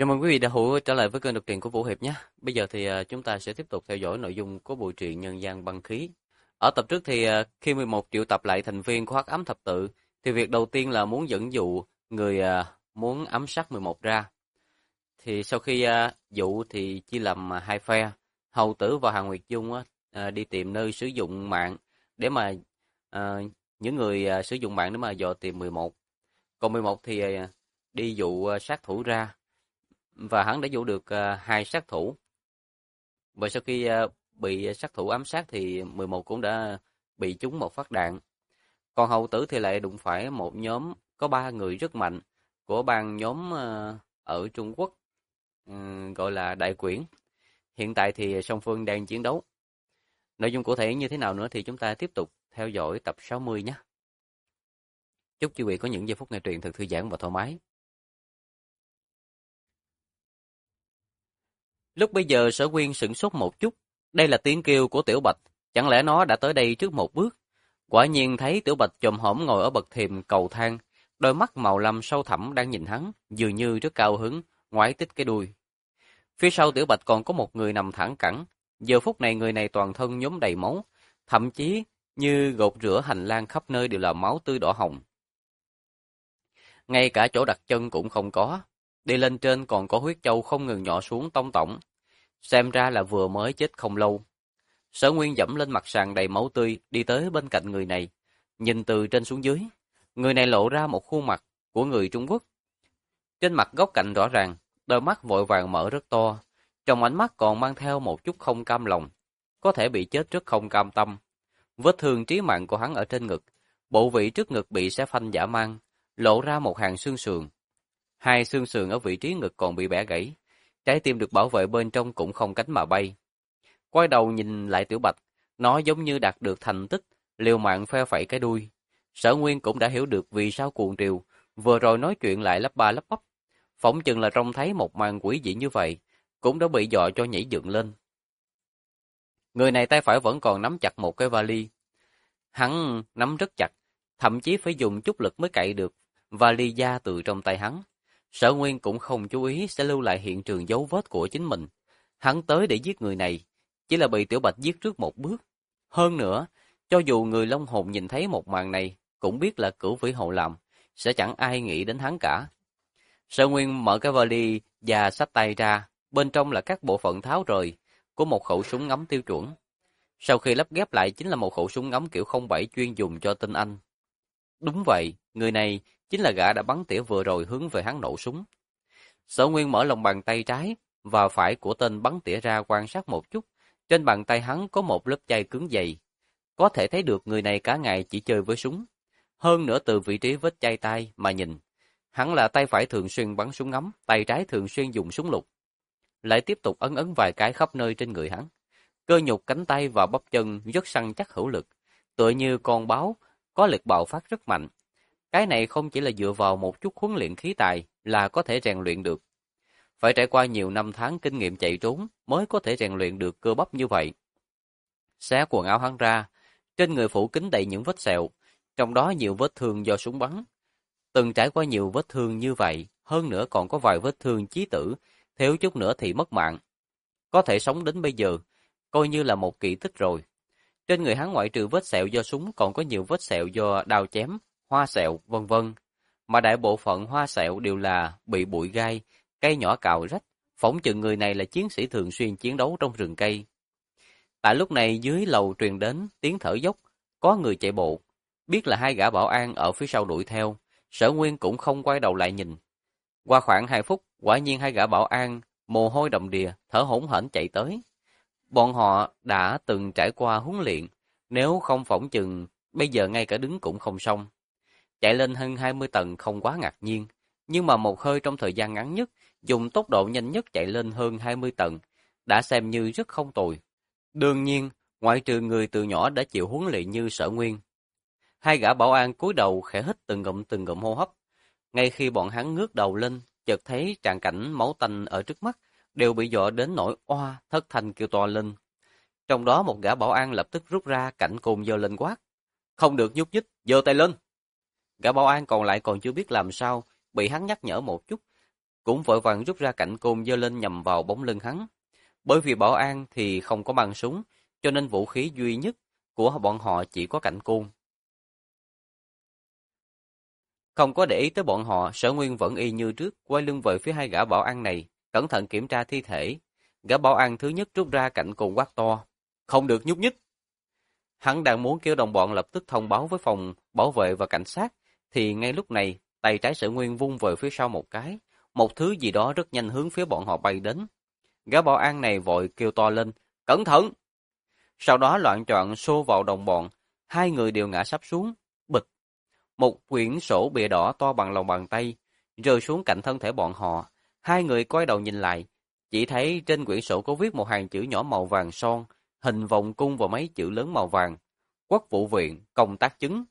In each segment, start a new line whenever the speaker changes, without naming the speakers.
Chào mừng quý vị đã hữu trở lại với kênh đọc truyện của Vũ Hiệp nhé. Bây giờ thì chúng ta sẽ tiếp tục theo dõi nội dung của bộ truyện Nhân gian băng khí. Ở tập trước thì khi 11 triệu tập lại thành viên của Hắc Ám Thập Tự thì việc đầu tiên là muốn dẫn dụ người muốn ám sát 11 ra. Thì sau khi dụ thì chia làm hai phe, Hầu Tử và Hàn Nguyệt Dung đi tìm nơi sử dụng mạng để mà ờ, những người sử dụng mạng để mà dò tìm 11. Còn 11 thì đi dụ sát thủ ra và hắn đã dụ được hai sát thủ. Và sau khi bị sát thủ ám sát thì 11 cũng đã bị trúng một phát đạn. Còn Hầu Tử thì lại đụng phải một nhóm có ba người rất mạnh của bang nhóm ở Trung Quốc, gọi là Đại Quyển. Hiện tại thì song phương đang chiến đấu. Nội dung cụ thể như thế nào nữa thì chúng ta tiếp tục theo dõi tập 60 nhé. Chúc quý vị có những giây phút nghe truyện thật thư giãn và thoải mái. Lúc bây giờ Sở Quyên sửng sốt một chút, đây là tiếng kêu của Tiểu Bạch, chẳng lẽ nó đã tới đây trước một bước? Quả nhiên thấy Tiểu Bạch chồm hổm ngồi ở bậc thềm cầu thang, đôi mắt màu lam sâu thẳm đang nhìn hắn, dường như rất cao hứng, ngoái tít cái đuôi. Phía sau Tiểu Bạch còn có một người nằm thẳng cẳng, giờ phút này người này toàn thân nhốm đầy máu, thậm chí như gột rửa hành lang khắp nơi đều là máu tươi đỏ hồng. Ngay cả chỗ đặt chân cũng không có, đi lên trên còn có huyết châu không ngừng nhỏ xuống tông tổng. Xem ra là vừa mới chết không lâu. Sở Nguyên dẫm lên mặt sàn đầy máu tươi, đi tới bên cạnh người này. Nhìn từ trên xuống dưới, người này lộ ra một khuôn mặt của người Trung Quốc. Trên mặt góc cạnh rõ ràng, đôi mắt vội vàng mở rất to. Trong ánh mắt còn mang theo một chút không cam lòng. Có thể bị chết rất không cam tâm. Vết thương chí mạng của hắn ở trên ngực, bộ vị trước ngực bị xé phanh dã man, lộ ra một hàng xương sườn. Hai xương sườn ở vị trí ngực còn bị bẻ gãy. Trái tim được bảo vệ bên trong cũng không cánh mà bay. Quay đầu nhìn lại Tiểu Bạch, nó giống như đạt được thành tích, liều mạng phe phẩy cái đuôi. Sở Nguyên cũng đã hiểu được vì sao cuồng triều, vừa rồi nói chuyện lại lắp ba lắp bắp. Phỏng chừng là trông thấy một màn quỷ dị như vậy, cũng đã bị dọa cho nhảy dựng lên. Người này tay phải vẫn còn nắm chặt một cái vali. Hắn nắm rất chặt, thậm chí phải dùng chút lực mới cậy được vali da từ trong tay hắn. Sở Nguyên cũng không chú ý sẽ lưu lại hiện trường dấu vết của chính mình. Hắn tới để giết người này, chỉ là bị Tiểu Bạch giết trước một bước. Hơn nữa, cho dù người Long Hồn nhìn thấy một màn này, cũng biết là Cửu Vĩ Hậu làm, sẽ chẳng ai nghĩ đến hắn cả. Sở Nguyên mở cái vali và xách tay ra, bên trong là các bộ phận tháo rời của một khẩu súng ngắm tiêu chuẩn. Sau khi lắp ghép lại chính là một khẩu súng ngắm kiểu 07 chuyên dùng cho tinh anh. Đúng vậy, người này chính là gã đã bắn tỉa vừa rồi hướng về hắn nổ súng. Sở Nguyên mở lòng bàn tay trái và phải của tên bắn tỉa ra quan sát một chút. Trên bàn tay hắn có một lớp chai cứng dày. Có thể thấy được người này cả ngày chỉ chơi với súng. Hơn nữa từ vị trí vết chai tay mà nhìn, hắn là tay phải thường xuyên bắn súng ngắm, tay trái thường xuyên dùng súng lục. Lại tiếp tục ấn ấn vài cái khắp nơi trên người hắn. Cơ nhục cánh tay và bắp chân rất săn chắc hữu lực, tựa như con báo, có lực bạo phát rất mạnh. Cái này không chỉ là dựa vào một chút huấn luyện khí tài là có thể rèn luyện được. Phải trải qua nhiều năm tháng kinh nghiệm chạy trốn mới có thể rèn luyện được cơ bắp như vậy. Xé quần áo hắn ra, trên người phủ kín đầy những vết sẹo, trong đó nhiều vết thương do súng bắn. Từng trải qua nhiều vết thương như vậy, hơn nữa còn có vài vết thương chí tử, thiếu chút nữa thì mất mạng. Có thể sống đến bây giờ, coi như là một kỳ tích rồi. Trên người hắn ngoại trừ vết sẹo do súng còn có nhiều vết sẹo do đao chém, hoa sẹo, vân vân. Mà đại bộ phận hoa sẹo đều là bị bụi gai, cây nhỏ cào rách, phỏng chừng người này là chiến sĩ thường xuyên chiến đấu trong rừng cây. Tại lúc này dưới lầu truyền đến tiếng thở dốc, có người chạy bộ. Biết là hai gã bảo an ở phía sau đuổi theo, Sở Nguyên cũng không quay đầu lại nhìn. Qua khoảng 2 phút, quả nhiên hai gã bảo an, mồ hôi đầm đìa, thở hổn hển chạy tới. Bọn họ đã từng trải qua huấn luyện, nếu không phỏng chừng, bây giờ ngay cả đứng cũng không xong. Chạy lên hơn 20 tầng không quá ngạc nhiên, nhưng mà một hơi trong thời gian ngắn nhất, dùng tốc độ nhanh nhất chạy lên hơn 20 tầng, đã xem như rất không tồi. Đương nhiên, ngoại trừ người từ nhỏ đã chịu huấn luyện như Sở Nguyên. Hai gã bảo an cúi đầu khẽ hít từng ngụm hô hấp. Ngay khi bọn hắn ngước đầu lên, chợt thấy tràng cảnh máu tanh ở trước mắt, đều bị dọa đến nỗi oa thất thanh kêu to lên. Trong đó một gã bảo an lập tức rút ra cảnh côn giơ lên quát. Không được nhúc nhích, giơ tay lên. Gã bảo an còn lại còn chưa biết làm sao, bị hắn nhắc nhở một chút. cũng vội vàng rút ra cảnh côn giơ lên nhằm vào bóng lưng hắn. Bởi vì bảo an thì không có băng súng, cho nên vũ khí duy nhất của bọn họ chỉ có cảnh côn. Không có để ý tới bọn họ, Sở Nguyên vẫn y như trước, quay lưng về phía hai gã bảo an này, cẩn thận kiểm tra thi thể. Gã bảo an thứ nhất rút ra cảnh côn quát to, không được nhúc nhích. Hắn đang muốn kêu đồng bọn lập tức thông báo với phòng bảo vệ và cảnh sát, thì ngay lúc này, tay trái Sở Nguyên vung về phía sau một cái, một thứ gì đó rất nhanh hướng phía bọn họ bay đến. Gã bảo an này vội kêu to lên, cẩn thận! Sau đó loạn choạng xô vào đồng bọn, hai người đều ngã sắp xuống, bịch. Một quyển sổ bìa đỏ to bằng lòng bàn tay, rơi xuống cạnh thân thể bọn họ. Hai người quay đầu nhìn lại, chỉ thấy trên quyển sổ có viết một hàng chữ nhỏ màu vàng son, hình vòng cung và mấy chữ lớn màu vàng. Quốc vụ viện, công tác chứng.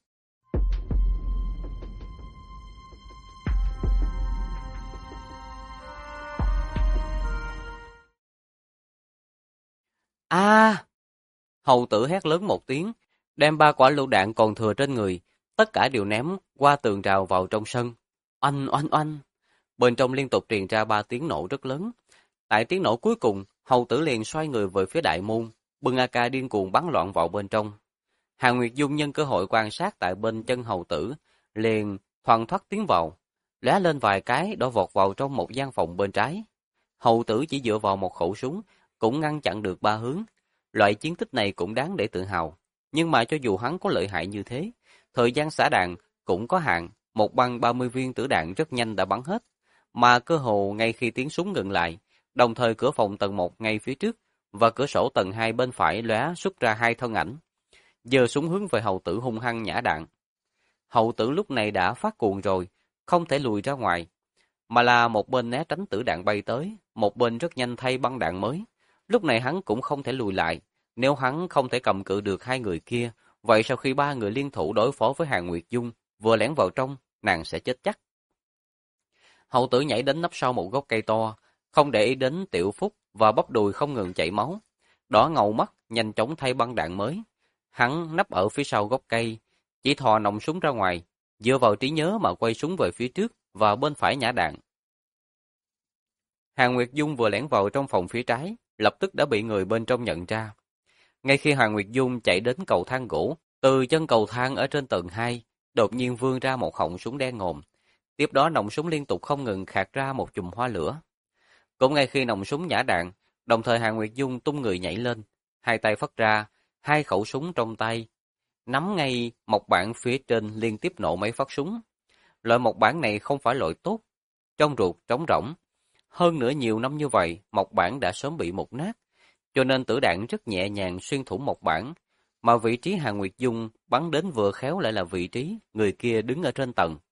A! Hầu tử hét lớn một tiếng, đem 3 quả lựu đạn còn thừa trên người, tất cả đều ném qua tường rào vào trong sân. Oanh oanh oanh! Bên trong liên tục truyền ra 3 tiếng nổ rất lớn. Tại tiếng nổ cuối cùng, hầu tử liền xoay người về phía đại môn, bưng AK điên cuồng bắn loạn vào bên trong. Hàn Nguyệt Dung nhân cơ hội quan sát tại bên chân hầu tử, liền thoăn thoắt tiến vào, lóe lên vài cái đã vọt vào trong một gian phòng bên trái. Hầu tử chỉ dựa vào một khẩu súng, cũng ngăn chặn được 3 hướng. Loại chiến tích này cũng đáng để tự hào. Nhưng mà cho dù hắn có lợi hại như thế, thời gian xả đạn cũng có hạn, một băng 30 viên tử đạn rất nhanh đã bắn hết. Mà cơ hồ ngay khi tiếng súng ngừng lại, đồng thời cửa phòng tầng 1 ngay phía trước và cửa sổ tầng 2 bên phải lóe xuất ra 2 thân ảnh. Giơ súng hướng về hầu tử hung hăng nhả đạn. Hầu tử lúc này đã phát cuồng rồi, không thể lùi ra ngoài, mà là một bên né tránh tử đạn bay tới, một bên rất nhanh thay băng đạn mới. Lúc này hắn cũng không thể lùi lại, nếu hắn không thể cầm cự được hai người kia, vậy sau khi 3 người liên thủ đối phó với Hàn Nguyệt Dung, vừa lẻn vào trong, nàng sẽ chết chắc. Hầu tử nhảy đến nấp sau một gốc cây to, không để ý đến Tiểu Phúc và bắp đùi không ngừng chảy máu. Đỏ ngầu mắt, nhanh chóng thay băng đạn mới. Hắn nấp ở phía sau gốc cây, chỉ thò nòng súng ra ngoài, dựa vào trí nhớ mà quay súng về phía trước và bên phải nhả đạn. Hàn Nguyệt Dung vừa lẻn vào trong phòng phía trái, lập tức đã bị người bên trong nhận ra. Ngay khi Hàn Nguyệt Dung chạy đến cầu thang gỗ, từ chân cầu thang ở trên tầng 2, đột nhiên vươn ra một họng súng đen ngòm. Tiếp đó nòng súng liên tục không ngừng khạc ra một chùm hoa lửa. Cũng ngay khi nòng súng nhả đạn, đồng thời Hàn Nguyệt Dung tung người nhảy lên, hai tay phất ra, 2 khẩu súng trong tay, nắm ngay mộc bản phía trên liên tiếp nổ mấy phát súng. Loại mộc bản này không phải loại tốt, trong ruột trống rỗng. Hơn nữa nhiều năm như vậy, mộc bản đã sớm bị mục nát, cho nên tử đạn rất nhẹ nhàng xuyên thủng mộc bản, mà vị trí Hàn Nguyệt Dung bắn đến vừa khéo lại là vị trí người kia đứng ở trên tầng.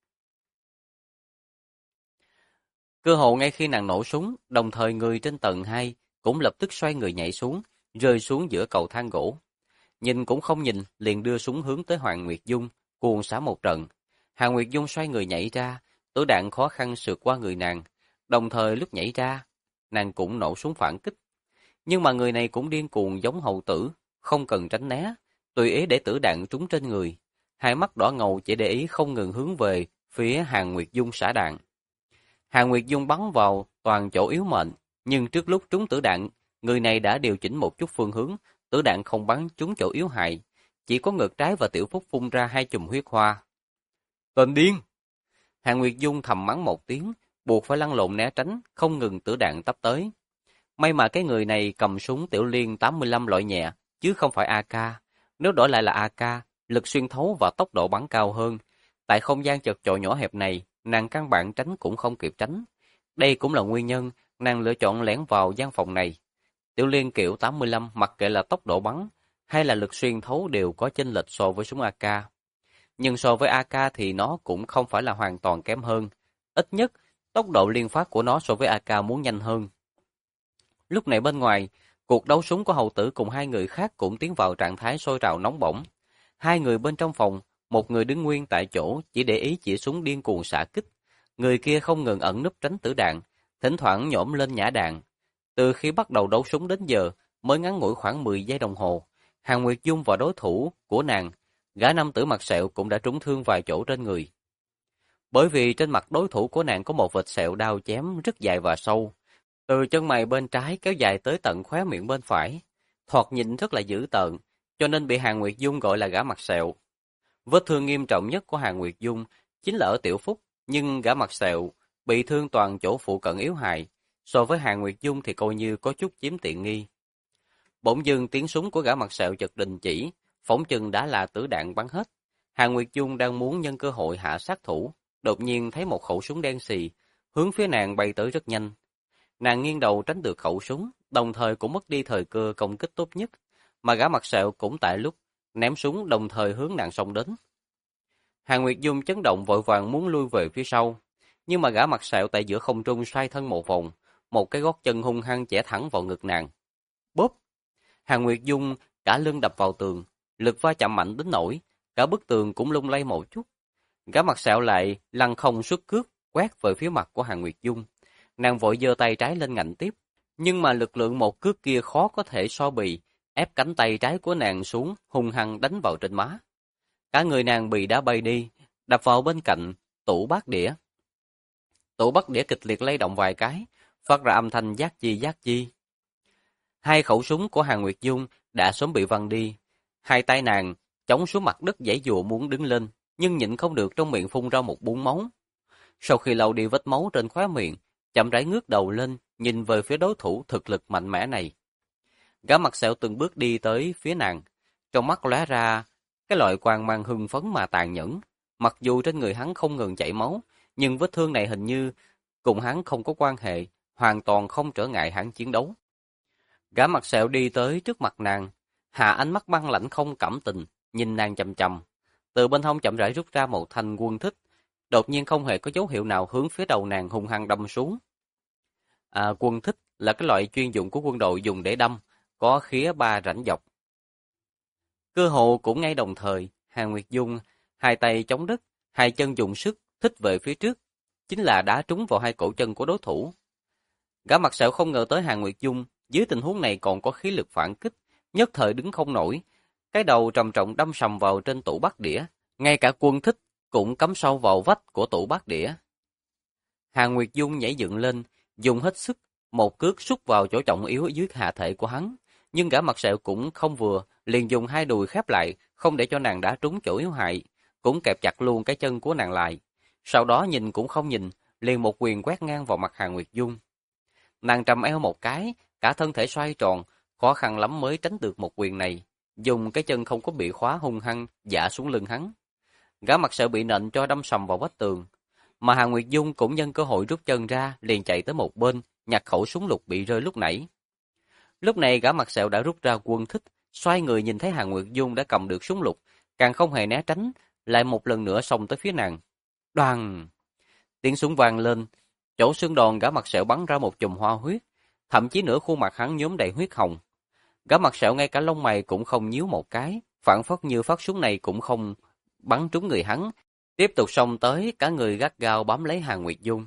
Cơ hồ ngay khi nàng nổ súng, đồng thời người trên tầng 2 cũng lập tức xoay người nhảy xuống, rơi xuống giữa cầu thang gỗ. Nhìn cũng không nhìn, liền đưa súng hướng tới Hàn Nguyệt Dung, cuồng xả một trận. Hàn Nguyệt Dung xoay người nhảy ra, tử đạn khó khăn sượt qua người nàng, đồng thời lúc nhảy ra, nàng cũng nổ súng phản kích. Nhưng mà người này cũng điên cuồng giống hầu tử, không cần tránh né, tùy ý để tử đạn trúng trên người. Hai mắt đỏ ngầu chỉ để ý không ngừng hướng về phía Hàn Nguyệt Dung xả đạn. Hàn Nguyệt Dung bắn vào toàn chỗ yếu mệnh, nhưng trước lúc trúng tử đạn, người này đã điều chỉnh một chút phương hướng, tử đạn không bắn trúng chỗ yếu hại, chỉ có ngực trái và Tiểu Phúc phun ra 2 chùm huyết hoa. Tên điên! Hàn Nguyệt Dung thầm mắng một tiếng, buộc phải lăn lộn né tránh, không ngừng tử đạn tấp tới. May mà cái người này cầm súng Tiểu Liên 85 loại nhẹ, chứ không phải AK. Nếu đổi lại là AK, lực xuyên thấu và tốc độ bắn cao hơn. Tại không gian chật chội nhỏ hẹp này, nàng căn bản tránh cũng không kịp tránh. Đây cũng là nguyên nhân nàng lựa chọn lẻn vào gian phòng này. Tiểu Liên kiểu 85 mặc kệ là tốc độ bắn hay là lực xuyên thấu đều có chênh lệch so với súng AK. Nhưng so với AK thì nó cũng không phải là hoàn toàn kém hơn. Ít nhất, tốc độ liên phát của nó so với AK muốn nhanh hơn. Lúc này bên ngoài, cuộc đấu súng của hầu tử cùng 2 người khác cũng tiến vào trạng thái sôi trào nóng bỏng. 2 người bên trong phòng, một người đứng nguyên tại chỗ chỉ để ý chỉ súng điên cuồng xạ kích. Người kia không ngừng ẩn núp tránh tử đạn, thỉnh thoảng nhổm lên nhả đạn. Từ khi bắt đầu đấu súng đến giờ, mới ngắn ngủi khoảng 10 giây đồng hồ, Hàn Nguyệt Dung và đối thủ của nàng, gã nam tử mặt sẹo cũng đã trúng thương vài chỗ trên người. Bởi vì trên mặt đối thủ của nàng có một vệt sẹo đao chém rất dài và sâu, từ chân mày bên trái kéo dài tới tận khóe miệng bên phải. Thoạt nhìn rất là dữ tợn, cho nên bị Hàn Nguyệt Dung gọi là gã mặt sẹo. Vết thương nghiêm trọng nhất của Hàn Nguyệt Dung chính là ở tiểu phúc, nhưng gã mặt sẹo bị thương toàn chỗ phụ cận yếu hại. So với Hàn Nguyệt Dung thì coi như có chút chiếm tiện nghi. Bỗng dưng tiếng súng của gã mặt sẹo chợt đình chỉ, phỏng chừng đã là tử đạn bắn hết. Hàn Nguyệt Dung đang muốn nhân cơ hội hạ sát thủ, đột nhiên thấy một khẩu súng đen xì, hướng phía nàng bay tới rất nhanh. Nàng nghiêng đầu tránh được khẩu súng, đồng thời cũng mất đi thời cơ công kích tốt nhất, mà gã mặt sẹo cũng tại lúc ném súng đồng thời hướng nàng xông đến. Hàn Nguyệt Dung chấn động vội vàng muốn lui về phía sau, nhưng mà gã mặt sẹo tại giữa không trung xoay thân một vòng, một cái gót chân hung hăng chẻ thẳng vào ngực nàng. Bốp! Hàn Nguyệt Dung cả lưng đập vào tường, lực va chạm mạnh đến nỗi cả bức tường cũng lung lay một chút. Gã mặt sẹo lại lăng không xuất cước quét về phía mặt của Hàn Nguyệt Dung. Nàng vội giơ tay trái lên ngạnh tiếp, nhưng mà lực lượng một cước kia khó có thể so bì, ép cánh tay trái của nàng xuống, hung hăng đánh vào trên má. Cả người nàng bị đá bay đi, đập vào bên cạnh tủ bát đĩa. Tủ bát đĩa kịch liệt lay động vài cái, phát ra âm thanh giác chi giác chi. Hai khẩu súng của Hàn Nguyệt Dung đã sớm bị văng đi, hai tay nàng chống xuống mặt đất giãy giụa muốn đứng lên, nhưng nhịn không được trong miệng phun ra một búng máu. Sau khi lau đi vết máu trên khóe miệng, chậm rãi ngước đầu lên, nhìn về phía đối thủ thực lực mạnh mẽ này. Gã mặt sẹo từng bước đi tới phía nàng, trong mắt lóe ra cái loại quang mang hưng phấn mà tàn nhẫn. Mặc dù trên người hắn không ngừng chảy máu, nhưng vết thương này hình như cùng hắn không có quan hệ, hoàn toàn không trở ngại hắn chiến đấu. Gã mặt sẹo đi tới trước mặt nàng, hạ ánh mắt băng lãnh không cảm tình, nhìn nàng chằm chằm. Từ bên hông chậm rãi rút ra một thanh quân thích, đột nhiên không hề có dấu hiệu nào hướng phía đầu nàng hung hăng đâm xuống. Quân thích là cái loại chuyên dụng của quân đội dùng để đâm, có khía ba rãnh dọc. Cơ hồ cũng ngay đồng thời, Hàn Nguyệt Dung hai tay chống đất, hai chân dùng sức thích về phía trước, chính là đá trúng vào hai cổ chân của đối thủ. Gã mặt sẹo không ngờ tới Hàn Nguyệt Dung dưới tình huống này còn có khí lực phản kích, nhất thời đứng không nổi, cái đầu trầm trọng đâm sầm vào trên tủ bát đĩa, ngay cả quân thích cũng cắm sâu vào vách của tủ bát đĩa. Hàn Nguyệt Dung nhảy dựng lên, dùng hết sức, một cước sút vào chỗ trọng yếu dưới hạ thể của hắn, nhưng gã mặt sẹo cũng không vừa, liền dùng hai đùi khép lại, không để cho nàng đá trúng chỗ yếu hại, cũng kẹp chặt luôn cái chân của nàng lại. Sau đó nhìn cũng không nhìn, liền một quyền quét ngang vào mặt Hàn Nguyệt Dung. Nàng trầm eo một cái, cả thân thể xoay tròn, khó khăn lắm mới tránh được một quyền này, dùng cái chân không có bị khóa hung hăng dạ xuống lưng hắn. Gã mặt sẹo bị nện cho đâm sầm vào vách tường, mà Hàn Nguyệt Dung cũng nhân cơ hội rút chân ra, liền chạy tới một bên, nhặt khẩu súng lục bị rơi lúc nãy. Lúc này gã mặt sẹo đã rút ra quân thích, xoay người nhìn thấy Hàn Nguyệt Dung đã cầm được súng lục, càng không hề né tránh, lại một lần nữa xông tới phía nàng. Đoàng! Tiếng súng vang lên, chỗ xương đòn gã mặt sẹo bắn ra một chùm hoa huyết, thậm chí nửa khuôn mặt hắn nhuốm đầy huyết hồng. Gã mặt sẹo ngay cả lông mày cũng không nhíu một cái, phảng phất như phát súng này cũng không bắn trúng người hắn, tiếp tục xông tới, cả người gắt gao bám lấy Hàn Nguyệt Dung.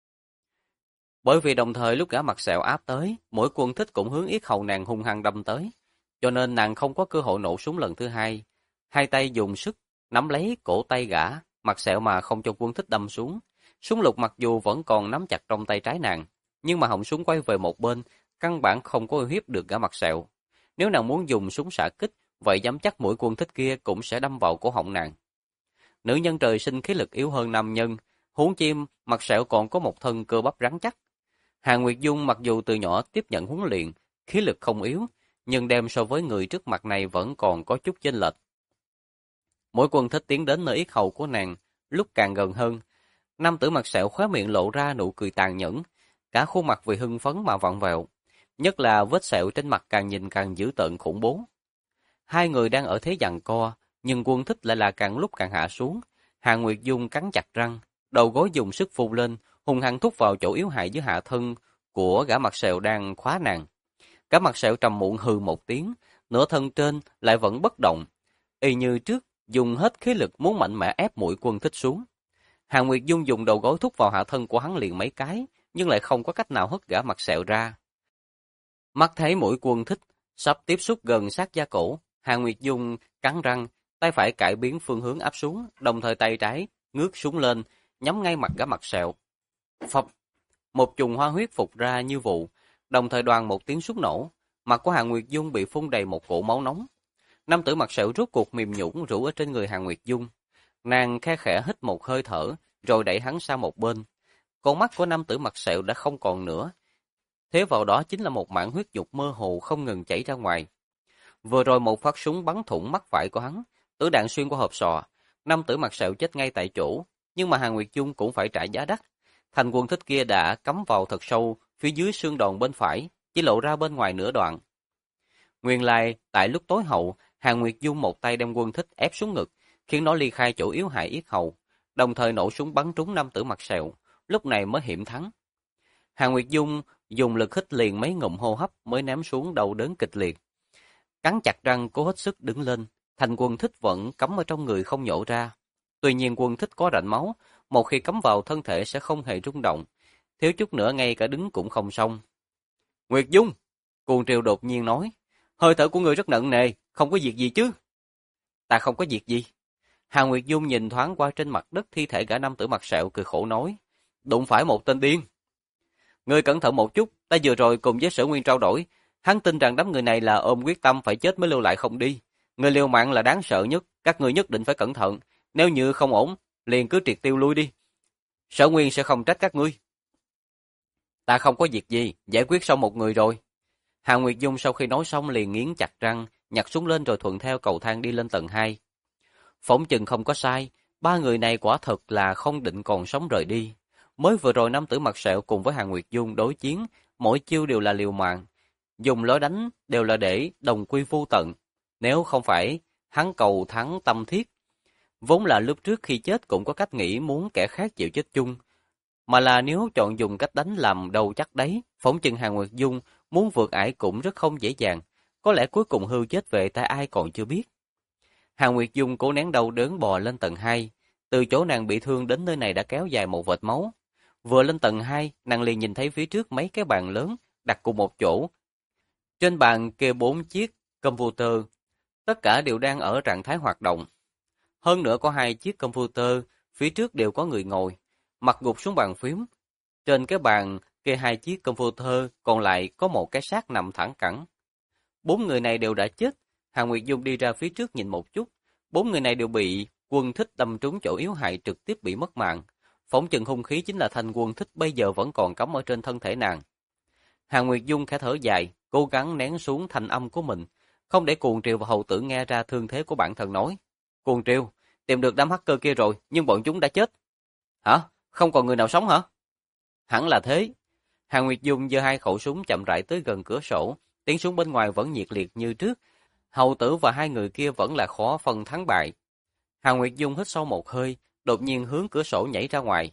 Bởi vì đồng thời lúc gã mặt sẹo áp tới, mỗi quân thích cũng hướng yết hầu nàng hung hăng đâm tới, cho nên nàng không có cơ hội nổ súng lần thứ hai. Hai tay dùng sức nắm lấy cổ tay gã mặt sẹo mà không cho quân thích đâm xuống. Súng lục mặc dù vẫn còn nắm chặt trong tay trái nàng, nhưng mà họng súng quay về một bên, căn bản không có uy hiếp được gã mặt sẹo. Nếu nàng muốn dùng súng xạ kích, vậy dám chắc mũi quân thích kia cũng sẽ đâm vào cổ họng nàng. Nữ nhân trời sinh khí lực yếu hơn nam nhân, huống chi mặt sẹo còn có một thân cơ bắp rắn chắc. Hàn Nguyệt Dung mặc dù từ nhỏ tiếp nhận huấn luyện, khí lực không yếu, nhưng đem so với người trước mặt này vẫn còn có chút chênh lệch. Mỗi quân thích tiến đến nơi yết hầu của nàng, lúc càng gần hơn, nam tử mặt sẹo khóe miệng lộ ra nụ cười tàn nhẫn, cả khuôn mặt vì hưng phấn mà vặn vẹo, nhất là vết sẹo trên mặt càng nhìn càng dữ tợn khủng bố. Hai người đang ở thế giằng co, nhưng quân thích lại là càng lúc càng hạ xuống. Hàn Nguyệt Dung cắn chặt răng, đầu gối dùng sức phun lên, hung hăng thúc vào chỗ yếu hại dưới hạ thân của gã mặt sẹo đang khóa nàng. Gã mặt sẹo trầm muộn hừ một tiếng, nửa thân trên lại vẫn bất động, y như trước dùng hết khí lực muốn mạnh mẽ ép mũi quân thích xuống. Hàn Nguyệt Dung dùng đầu gối thúc vào hạ thân của hắn liền mấy cái, nhưng lại không có cách nào hất gã mặt sẹo ra. Mắt thấy mũi quân thích sắp tiếp xúc gần sát da cổ, Hàn Nguyệt Dung cắn răng, tay phải cải biến phương hướng áp xuống, đồng thời tay trái ngước súng lên, nhắm ngay mặt gã Mặt Sẹo. Phập, một chùm hoa huyết phụt ra như vụ, đồng thời đoàn một tiếng súng nổ, mặt của Hà Nguyệt Dung bị phun đầy một cỗ máu nóng. Nam tử Mặt Sẹo rút cuộc mềm nhũn rũ ở trên người Hà Nguyệt Dung. Nàng khe khẽ hít một hơi thở, rồi đẩy hắn sang một bên. Con mắt của nam tử Mặt Sẹo đã không còn nữa. Thế vào đó chính là một mảng huyết nhục mơ hồ không ngừng chảy ra ngoài. Vừa rồi một phát súng bắn thủng mắt phải của hắn, tử đạn xuyên qua hộp sọ, nam tử Mặt Sẹo chết ngay tại chỗ, nhưng mà Hà Nguyệt Dung cũng phải trả giá đắt. Thành quân thích kia đã cắm vào thật sâu phía dưới xương đòn bên phải, chỉ lộ ra bên ngoài nửa đoạn. Nguyên lai, tại lúc tối hậu, Hà Nguyệt Dung một tay đem quân thích ép xuống ngực, khiến nó ly khai chỗ yếu hại yết hầu, đồng thời nổ súng bắn trúng nam tử Mặt Sẹo, lúc này mới hiểm thắng. Hà Nguyệt Dung dùng lực hít liền mấy ngụm hô hấp mới ném xuống đau đớn kịch liệt. Cắn chặt răng cố hết sức đứng lên, thành quân thích vẫn cắm ở trong người không nhổ ra. Tuy nhiên quân thích có rãnh máu, một khi cắm vào thân thể sẽ không hề rung động, thiếu chút nữa ngay cả đứng cũng không xong. Nguyệt Dung, Cuồng Triều đột nhiên nói, hơi thở của người rất nặng nề, không có việc gì chứ? Ta không có việc gì. Hà Nguyệt Dung nhìn thoáng qua trên mặt đất thi thể gã nam tử Mặt Sẹo cười khổ nói, đụng phải một tên điên. Ngươi cẩn thận một chút, ta vừa rồi cùng với Sở Nguyên trao đổi, hắn tin rằng đám người này là ôm quyết tâm phải chết mới lưu lại không đi. Người liều mạng là đáng sợ nhất, các ngươi nhất định phải cẩn thận, nếu như không ổn, liền cứ triệt tiêu lui đi. Sở Nguyên sẽ không trách các ngươi. Ta không có việc gì, giải quyết xong một người rồi. Hà Nguyệt Dung sau khi nói xong liền nghiến chặt răng, nhặt súng lên rồi thuận theo cầu thang đi lên tầng 2. Phỏng chừng không có sai, ba người này quả thật là không định còn sống rời đi. Mới vừa rồi nam tử Mặt Sẹo cùng với Hà Nguyệt Dung đối chiến, mỗi chiêu đều là liều mạng, dùng lối đánh đều là để đồng quy vô tận. Nếu không phải hắn cầu thắng tâm thiết, vốn là lúc trước khi chết cũng có cách nghĩ muốn kẻ khác chịu chết chung, mà là nếu chọn dùng cách đánh làm đầu chắc đấy, phỏng chừng Hà Nguyệt Dung muốn vượt ải cũng rất không dễ dàng, có lẽ cuối cùng hưu chết về tay ai còn chưa biết. Hà Nguyệt Dung cố nén đau đớn bò lên tầng 2, từ chỗ nàng bị thương đến nơi này đã kéo dài một vệt máu. Vừa lên tầng 2, nàng liền nhìn thấy phía trước mấy cái bàn lớn đặt cùng một chỗ. Trên bàn kê 4 chiếc computer, tất cả đều đang ở trạng thái hoạt động. Hơn nữa có 2 chiếc computer, phía trước đều có người ngồi, mặt gục xuống bàn phím. Trên cái bàn kê 2 chiếc computer, còn lại có một cái xác nằm thẳng cẳng. 4 người này đều đã chết. Hà Nguyệt Dung đi ra phía trước nhìn một chút. 4 người này đều bị quân thích đâm trúng chỗ yếu hại, trực tiếp bị mất mạng. Phỏng chừng hung khí chính là thanh quân thích bây giờ vẫn còn cắm ở trên thân thể nàng. Hà Nguyệt Dung khẽ thở dài, cố gắng nén xuống thanh âm của mình, không để Cuồng Triều và Hầu Tử nghe ra thương thế của bản thân nói. Cuồng Triều, tìm được đám hacker kia rồi, nhưng bọn chúng đã chết. Hả? Không còn người nào sống hả? Hẳn là thế. Hà Nguyệt Dung giơ 2 khẩu súng chậm rãi tới gần cửa sổ, tiếng súng bên ngoài vẫn nhiệt liệt như trước. Hầu Tử và 2 người kia vẫn là khó phân thắng bại. Hà Nguyệt Dung hít sâu một hơi, đột nhiên hướng cửa sổ nhảy ra ngoài.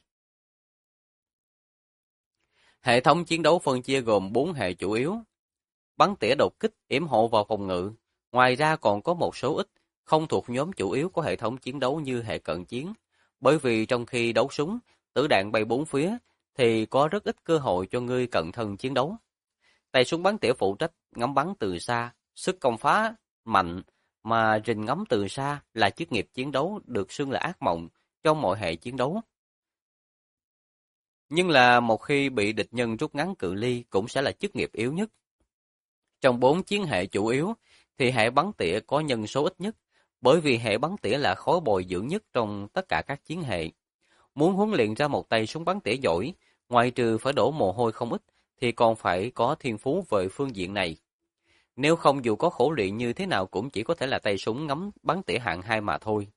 Hệ thống chiến đấu phân chia gồm 4 hệ chủ yếu: bắn tỉa đột kích, yểm hộ vào phòng ngự. Ngoài ra còn có một số ít không thuộc nhóm chủ yếu của hệ thống chiến đấu như hệ cận chiến. Bởi vì trong khi đấu súng, tử đạn bay bốn phía thì có rất ít cơ hội cho ngươi cận thân chiến đấu. Tay súng bắn tỉa phụ trách ngắm bắn từ xa, sức công phá mạnh, mà rình ngắm từ xa là chức nghiệp chiến đấu được xưng là ác mộng trong mọi hệ chiến đấu. Nhưng là một khi bị địch nhân rút ngắn cự ly cũng sẽ là chức nghiệp yếu nhất. Trong 4 chiến hệ chủ yếu thì hệ bắn tỉa có nhân số ít nhất, bởi vì hệ bắn tỉa là khối bồi dưỡng nhất trong tất cả các chiến hệ. Muốn huấn luyện ra một tay súng bắn tỉa giỏi, ngoài trừ phải đổ mồ hôi không ít, thì còn phải có thiên phú về phương diện này. Nếu không dù có khổ luyện như thế nào cũng chỉ có thể là tay súng ngắm bắn tỉa hạng 2 mà thôi.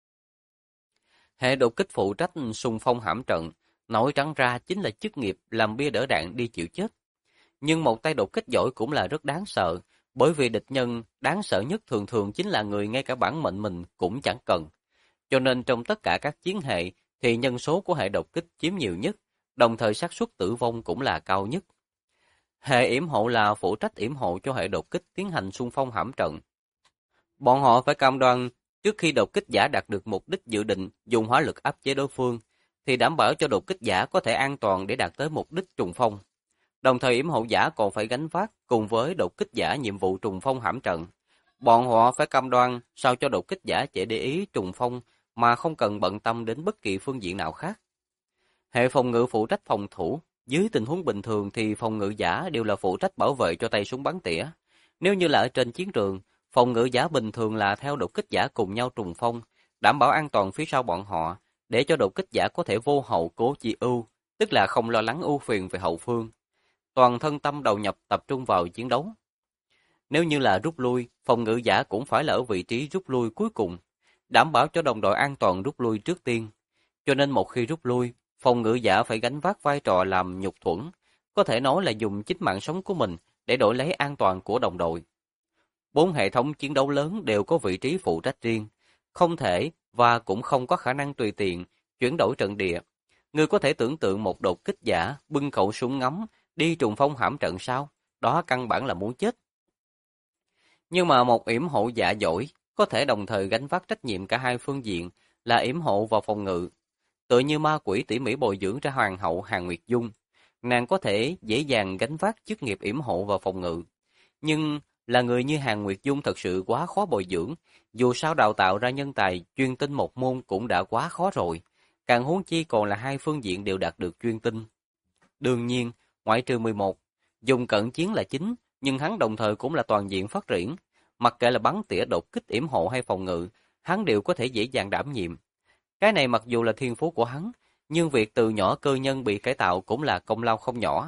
Hệ đột kích phụ trách xung phong hãm trận, nói trắng ra chính là chức nghiệp làm bia đỡ đạn đi chịu chết. Nhưng một tay đột kích giỏi cũng là rất đáng sợ, bởi vì địch nhân đáng sợ nhất thường thường chính là người ngay cả bản mệnh mình cũng chẳng cần. Cho nên trong tất cả các chiến hệ thì nhân số của hệ đột kích chiếm nhiều nhất, đồng thời xác suất tử vong cũng là cao nhất. Hệ yểm hộ là phụ trách yểm hộ cho hệ đột kích tiến hành xung phong hãm trận. Bọn họ phải cam đoan trước khi đột kích giả đạt được mục đích dự định dùng hỏa lực áp chế đối phương, thì đảm bảo cho đột kích giả có thể an toàn để đạt tới mục đích trùng phong. Đồng thời yểm hộ giả còn phải gánh vác cùng với đột kích giả nhiệm vụ trùng phong hãm trận. Bọn họ phải cam đoan sao cho đột kích giả chỉ để ý trùng phong mà không cần bận tâm đến bất kỳ phương diện nào khác. Hệ phòng ngự phụ trách phòng thủ, dưới tình huống bình thường thì phòng ngự giả đều là phụ trách bảo vệ cho tay súng bắn tỉa. Nếu như là ở trên chiến trường, phòng ngự giả bình thường là theo đột kích giả cùng nhau trùng phong, đảm bảo an toàn phía sau bọn họ, để cho đột kích giả có thể vô hậu cố chi ưu, tức là không lo lắng ưu phiền về hậu phương. Toàn thân tâm đầu nhập tập trung vào chiến đấu. Nếu như là rút lui, phòng ngự giả cũng phải là ở vị trí rút lui cuối cùng, đảm bảo cho đồng đội an toàn rút lui trước tiên. Cho nên một khi rút lui, phòng ngự giả phải gánh vác vai trò làm nhục thuẫn, có thể nói là dùng chính mạng sống của mình để đổi lấy an toàn của đồng đội. 4 hệ thống chiến đấu lớn đều có vị trí phụ trách riêng, không thể và cũng không có khả năng tùy tiện chuyển đổi trận địa. Người có thể tưởng tượng một đột kích giả bưng khẩu súng ngắm đi trùng phong hãm trận sao? Đó căn bản là muốn chết. Nhưng mà một yểm hộ giả giỏi có thể đồng thời gánh vác trách nhiệm cả hai phương diện là yểm hộ và phòng ngự. Tựa như ma quỷ tỉ mỉ bồi dưỡng ra hoàng hậu Hàn Nguyệt Dung, nàng có thể dễ dàng gánh vác chức nghiệp yểm hộ và phòng ngự. Nhưng là người như Hàn Nguyệt Dung thật sự quá khó bồi dưỡng, dù sao đào tạo ra nhân tài chuyên tinh một môn cũng đã quá khó rồi, càng huống chi còn là hai phương diện đều đạt được chuyên tinh. Đương nhiên, ngoại trừ 11, dùng cận chiến là chính, nhưng hắn đồng thời cũng là toàn diện phát triển, mặc kệ là bắn tỉa đột kích yểm hộ hay phòng ngự, hắn đều có thể dễ dàng đảm nhiệm. Cái này mặc dù là thiên phú của hắn, nhưng việc từ nhỏ cơ nhân bị cải tạo cũng là công lao không nhỏ.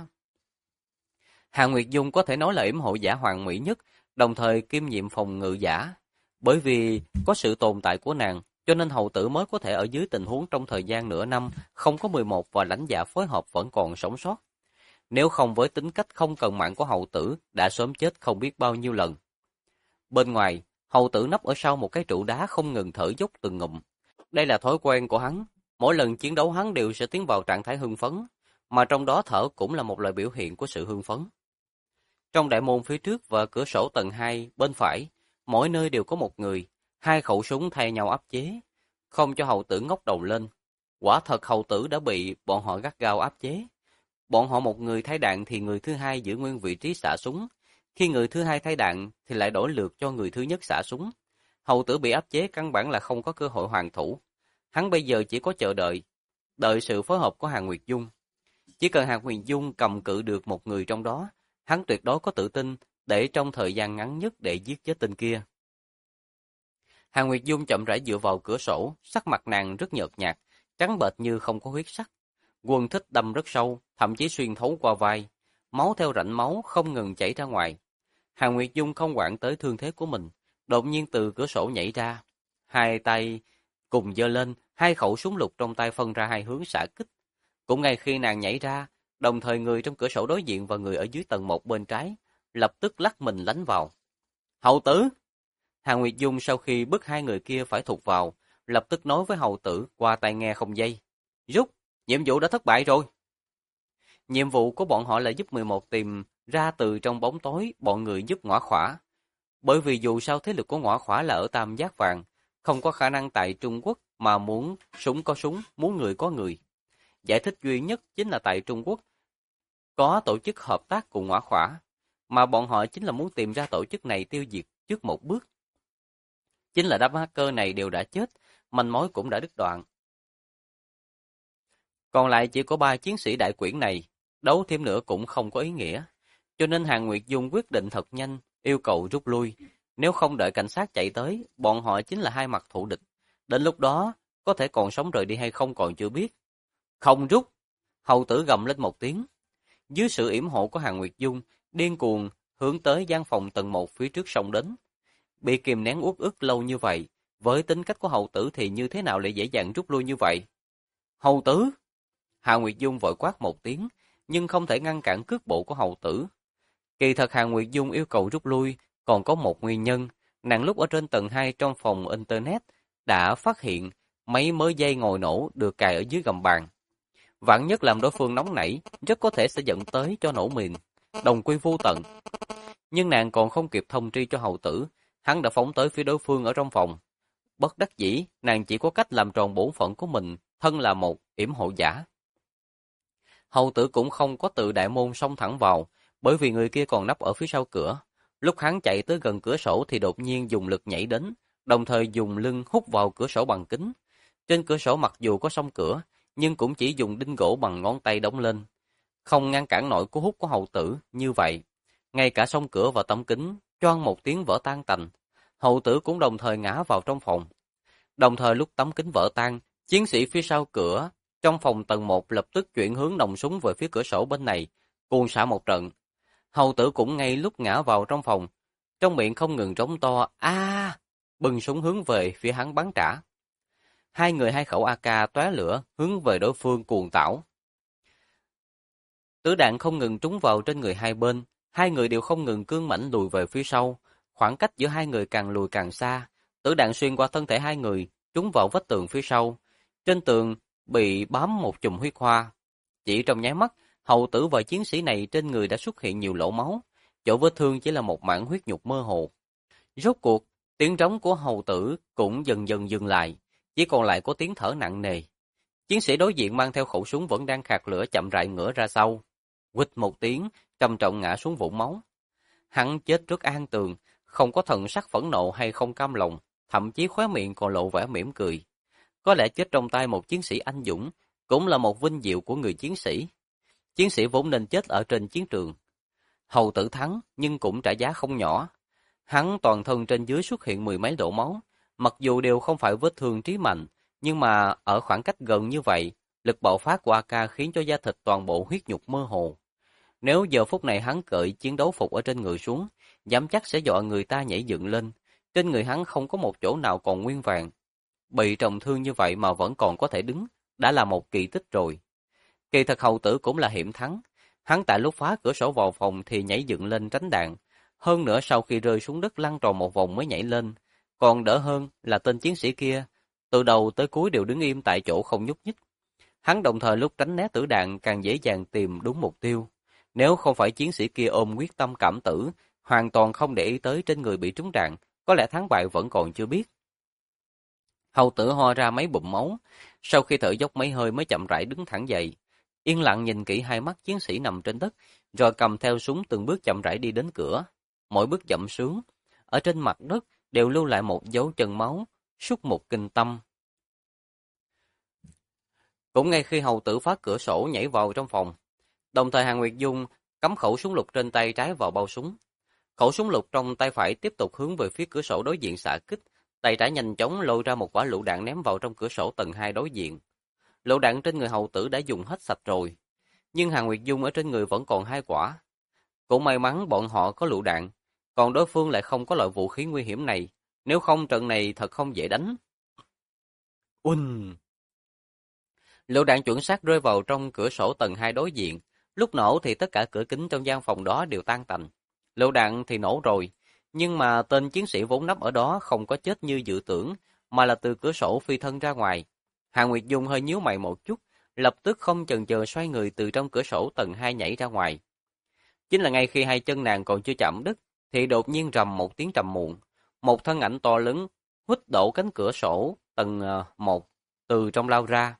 Hà Nguyệt Dung có thể nói là yểm hộ giả hoàn mỹ nhất, đồng thời kiêm nhiệm phòng ngự giả. Bởi vì có sự tồn tại của nàng, cho nên hầu tử mới có thể ở dưới tình huống trong thời gian nửa năm không có 11 và lãnh giả phối hợp vẫn còn sống sót. Nếu không với tính cách không cần mạng của hầu tử, đã sớm chết không biết bao nhiêu lần. Bên ngoài, hầu tử nấp ở sau một cái trụ đá không ngừng thở dốc từng ngụm. Đây là thói quen của hắn, mỗi lần chiến đấu hắn đều sẽ tiến vào trạng thái hưng phấn, mà trong đó thở cũng là một loại biểu hiện của sự hưng phấn. Trong đại môn phía trước và cửa sổ tầng 2 bên phải, mỗi nơi đều có một người, hai khẩu súng thay nhau áp chế, không cho hầu tử ngóc đầu lên. Quả thật hầu tử đã bị bọn họ gắt gao áp chế. Bọn họ một người thay đạn thì người thứ hai giữ nguyên vị trí xạ súng, khi người thứ hai thay đạn thì lại đổi lượt cho người thứ nhất xạ súng. Hầu tử bị áp chế căn bản là không có cơ hội hoàn thủ. Hắn bây giờ chỉ có chờ đợi sự phối hợp của Hàn Nguyệt Dung. Chỉ cần Hàn Nguyệt Dung cầm cự được một người trong đó, hắn tuyệt đối có tự tin để trong thời gian ngắn nhất để giết chết tên kia. Hàn Nguyệt Dung chậm rãi dựa vào cửa sổ, sắc mặt nàng rất nhợt nhạt, trắng bệch như không có huyết sắc. Quần thích đâm rất sâu, thậm chí xuyên thấu qua vai, máu theo rãnh máu không ngừng chảy ra ngoài. Hàn Nguyệt Dung không quản tới thương thế của mình, đột nhiên từ cửa sổ nhảy ra, hai tay cùng giơ lên, hai khẩu súng lục trong tay phân ra hai hướng xạ kích. Cũng ngay khi nàng nhảy ra, đồng thời người trong cửa sổ đối diện và người ở dưới tầng 1 bên trái, lập tức lắc mình lánh vào. Hầu tử! Hàn Nguyệt Dung sau khi bức hai người kia phải thụt vào, lập tức nói với hầu tử qua tai nghe không dây. Rút! Nhiệm vụ đã thất bại rồi! Nhiệm vụ của bọn họ là giúp 11 tìm ra từ trong bóng tối bọn người giúp Ngõa Khỏa. Bởi vì dù sao thế lực của Ngõa Khỏa là ở Tam Giác Vàng, không có khả năng tại Trung Quốc mà muốn súng có súng, muốn người có người. Giải thích duy nhất chính là tại Trung Quốc có tổ chức hợp tác cùng Ngõa Khỏa, mà bọn họ chính là muốn tìm ra tổ chức này tiêu diệt trước một bước. Chính là đám hacker này đều đã chết, manh mối cũng đã đứt đoạn. Còn lại chỉ có 3 chiến sĩ đại quyển này, đấu thêm nữa cũng không có ý nghĩa. Cho nên Hàn Nguyệt Dung quyết định thật nhanh, yêu cầu rút lui. Nếu không đợi cảnh sát chạy tới, bọn họ chính là hai mặt thù địch. Đến lúc đó, có thể còn sống rời đi hay không còn chưa biết. Không rút! Hầu tử gầm lên một tiếng. Dưới sự yểm hộ của Hàn Nguyệt Dung, điên cuồng hướng tới gian phòng tầng 1 phía trước sông đến. Bị kìm nén uất ức lâu như vậy, với tính cách của hầu tử thì như thế nào lại dễ dàng rút lui như vậy? Hầu tử! Hàn Nguyệt Dung vội quát một tiếng, nhưng không thể ngăn cản cước bộ của hầu tử. Kỳ thật Hàn Nguyệt Dung yêu cầu rút lui, còn có một nguyên nhân. Nàng lúc ở trên tầng 2 trong phòng Internet đã phát hiện mấy mớ dây ngồi nổ được cài ở dưới gầm bàn. Vạn nhất làm đối phương nóng nảy, rất có thể sẽ dẫn tới cho nổ mìn, đồng quy vô tận. Nhưng nàng còn không kịp thông tri cho hầu tử, hắn đã phóng tới phía đối phương ở trong phòng. Bất đắc dĩ, nàng chỉ có cách làm tròn bổn phận của mình, thân là một yểm hộ giả. Hầu tử cũng không có tự đại môn xông thẳng vào, bởi vì người kia còn nấp ở phía sau cửa. Lúc hắn chạy tới gần cửa sổ thì đột nhiên dùng lực nhảy đến, đồng thời dùng lưng hút vào cửa sổ bằng kính. Trên cửa sổ mặc dù có song cửa, nhưng cũng chỉ dùng đinh gỗ bằng ngón tay đóng lên, không ngăn cản nổi cú hút của hầu tử như vậy. Ngay cả song cửa và tấm kính choang một tiếng vỡ tan tành, hầu tử cũng đồng thời ngã vào trong phòng. Đồng thời lúc tấm kính vỡ tan, chiến sĩ phía sau cửa trong phòng tầng 1 lập tức chuyển hướng nòng súng về phía cửa sổ bên này, cuồng xạ một trận. Hầu tử cũng ngay lúc ngã vào trong phòng, trong miệng không ngừng trống to a, bưng súng hướng về phía hắn bắn trả. Hai người hai khẩu AK tóe lửa hướng về đối phương cuồng tảo. Tử đạn không ngừng trúng vào trên người hai bên, hai người đều không ngừng cương mãnh lùi về phía sau, khoảng cách giữa hai người càng lùi càng xa. Tử đạn xuyên qua thân thể hai người, trúng vào vách tường phía sau. Trên tường bị bám một chùm huyết hoa. Chỉ trong nháy mắt, hầu tử và chiến sĩ này trên người đã xuất hiện nhiều lỗ máu, chỗ vết thương chỉ là một mảng huyết nhục mơ hồ. Rốt cuộc, tiếng trống của hầu tử cũng dần dần dừng lại, chỉ còn lại có tiếng thở nặng nề. Chiến sĩ đối diện mang theo khẩu súng vẫn đang khạc lửa chậm rãi ngửa ra sau. Quịch một tiếng, trầm trọng ngã xuống vũng máu. Hắn chết rất an tường, không có thần sắc phẫn nộ hay không cam lòng, thậm chí khóe miệng còn lộ vẻ mỉm cười. Có lẽ chết trong tay một chiến sĩ anh dũng, cũng là một vinh diệu của người chiến sĩ. Chiến sĩ vốn nên chết ở trên chiến trường. Hầu tử thắng, nhưng cũng trả giá không nhỏ. Hắn toàn thân trên dưới xuất hiện mười mấy lỗ máu, mặc dù đều không phải vết thương trí mạnh, nhưng mà ở khoảng cách gần như vậy, lực bạo phát của AK khiến cho da thịt toàn bộ huyết nhục mơ hồ. Nếu giờ phút này hắn cởi chiến đấu phục ở trên người xuống, dám chắc sẽ dọa người ta nhảy dựng lên. Trên người hắn không có một chỗ nào còn nguyên vẹn. Bị trọng thương như vậy mà vẫn còn có thể đứng, đã là một kỳ tích rồi. Kỳ thật hầu tử cũng là hiểm thắng. Hắn tại lúc phá cửa sổ vào phòng thì nhảy dựng lên tránh đạn. Hơn nữa sau khi rơi xuống đất lăn tròn một vòng mới nhảy lên. Còn đỡ hơn là tên chiến sĩ kia, từ đầu tới cuối đều đứng im tại chỗ không nhúc nhích. Hắn đồng thời lúc tránh né tử đạn càng dễ dàng tìm đúng mục tiêu. Nếu không phải chiến sĩ kia ôm quyết tâm cảm tử, hoàn toàn không để ý tới trên người bị trúng đạn, có lẽ thắng bại vẫn còn chưa biết. Hầu tử ho ra mấy bụm máu, sau khi thở dốc mấy hơi mới chậm rãi đứng thẳng dậy, yên lặng nhìn kỹ hai mắt chiến sĩ nằm trên đất, rồi cầm theo súng từng bước chậm rãi đi đến cửa. Mỗi bước chậm xuống, ở trên mặt đất đều lưu lại một dấu chân máu, suốt một kinh tâm. Cũng ngay khi hầu tử phá cửa sổ nhảy vào trong phòng, đồng thời Hàn Nguyệt Dung cắm khẩu súng lục trên tay trái vào bao súng. Khẩu súng lục trong tay phải tiếp tục hướng về phía cửa sổ đối diện xạ kích, tay trái nhanh chóng lôi ra một quả lựu đạn ném vào trong cửa sổ tầng 2 đối diện. Lựu đạn trên người hầu tử đã dùng hết sạch rồi, nhưng Hàn Nguyệt Dung ở trên người vẫn còn 2 quả. Cũng may mắn bọn họ có lựu đạn, còn đối phương lại không có loại vũ khí nguy hiểm này, nếu không trận này thật không dễ đánh. Lựu đạn chuẩn xác rơi vào trong cửa sổ tầng 2 đối diện, lúc nổ thì tất cả cửa kính trong gian phòng đó đều tan tành. Lựu đạn thì nổ rồi, nhưng mà tên chiến sĩ vốn nấp ở đó không có chết như dự tưởng, mà là từ cửa sổ phi thân ra ngoài. Hàn Nguyệt Dung hơi nhíu mày một chút, lập tức không chần chờ xoay người từ trong cửa sổ tầng 2 nhảy ra ngoài. Chính là ngay khi hai chân nàng còn chưa chạm đất, thì đột nhiên rầm một tiếng trầm muộn, một thân ảnh to lớn huých đổ cánh cửa sổ tầng 1 từ trong lao ra.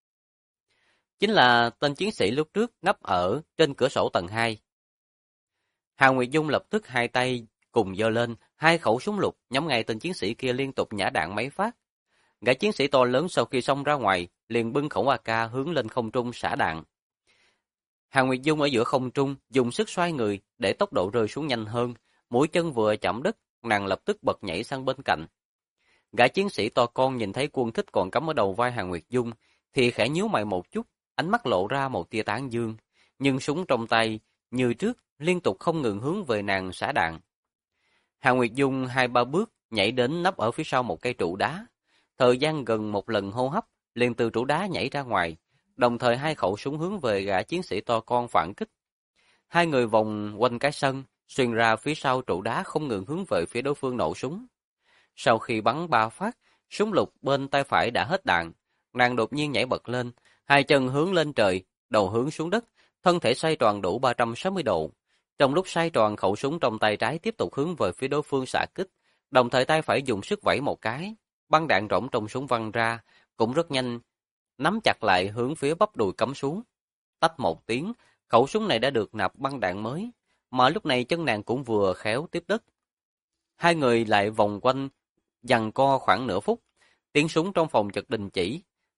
Chính là tên chiến sĩ lúc trước nấp ở trên cửa sổ tầng 2. Hàn Nguyệt Dung lập tức hai tay cùng giơ lên, hai khẩu súng lục nhắm ngay tên chiến sĩ kia liên tục nhả đạn mấy phát. Gã chiến sĩ to lớn sau khi xông ra ngoài, liền bưng khẩu AK hướng lên không trung xả đạn. Hàn Nguyệt Dung ở giữa không trung, dùng sức xoay người để tốc độ rơi xuống nhanh hơn, mũi chân vừa chạm đất, nàng lập tức bật nhảy sang bên cạnh. Gã chiến sĩ to con nhìn thấy quân thích còn cắm ở đầu vai Hàn Nguyệt Dung, thì khẽ nhíu mày một chút, ánh mắt lộ ra một tia tán dương, nhưng súng trong tay như trước liên tục không ngừng hướng về nàng xả đạn. Hàn Nguyệt Dung 2-3 bước nhảy đến nấp ở phía sau một cây trụ đá, thời gian gần một lần hô hấp, liền từ trụ đá nhảy ra ngoài, đồng thời hai khẩu súng hướng về gã chiến sĩ to con phản kích. Hai người vòng quanh cái sân, xuyên ra phía sau trụ đá không ngừng hướng về phía đối phương nổ súng. Sau khi bắn 3 phát, súng lục bên tay phải đã hết đạn, nàng đột nhiên nhảy bật lên, hai chân hướng lên trời, đầu hướng xuống đất, thân thể xoay tròn đủ 360 độ. Trong lúc xoay tròn, khẩu súng trong tay trái tiếp tục hướng về phía đối phương xạ kích, đồng thời tay phải dùng sức vẫy một cái, băng đạn rỗng trong súng văng ra, cũng rất nhanh, nắm chặt lại hướng phía bắp đùi cắm xuống. Tách một tiếng, khẩu súng này đã được nạp băng đạn mới, mà lúc này chân nàng cũng vừa khéo tiếp đất. Hai người lại vòng quanh, giằng co khoảng nửa phút, tiếng súng trong phòng chợt đình chỉ,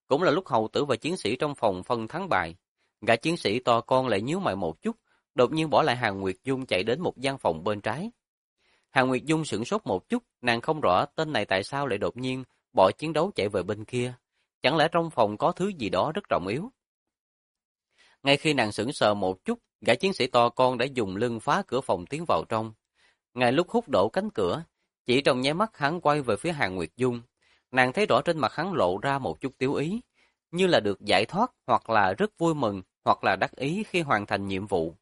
Cũng là lúc hầu tử và chiến sĩ trong phòng phân thắng bại. Gã chiến sĩ to con lại nhíu mày một chút, đột nhiên bỏ lại Hàn Nguyệt Dung chạy đến một gian phòng bên trái. Hàn Nguyệt Dung sửng sốt một chút, nàng không rõ tên này tại sao lại đột nhiên bỏ chiến đấu chạy về bên kia. Chẳng lẽ trong phòng có thứ gì đó rất trọng yếu? Ngay khi nàng sững sờ một chút, gã chiến sĩ to con đã dùng lưng phá cửa phòng tiến vào trong. Ngay lúc hút đổ cánh cửa, chỉ trong nháy mắt hắn quay về phía Hàn Nguyệt Dung. Nàng thấy rõ trên mặt hắn lộ ra một chút tiếu ý, như là được giải thoát, hoặc là rất vui mừng, hoặc là đắc ý khi hoàn thành nhiệm vụ.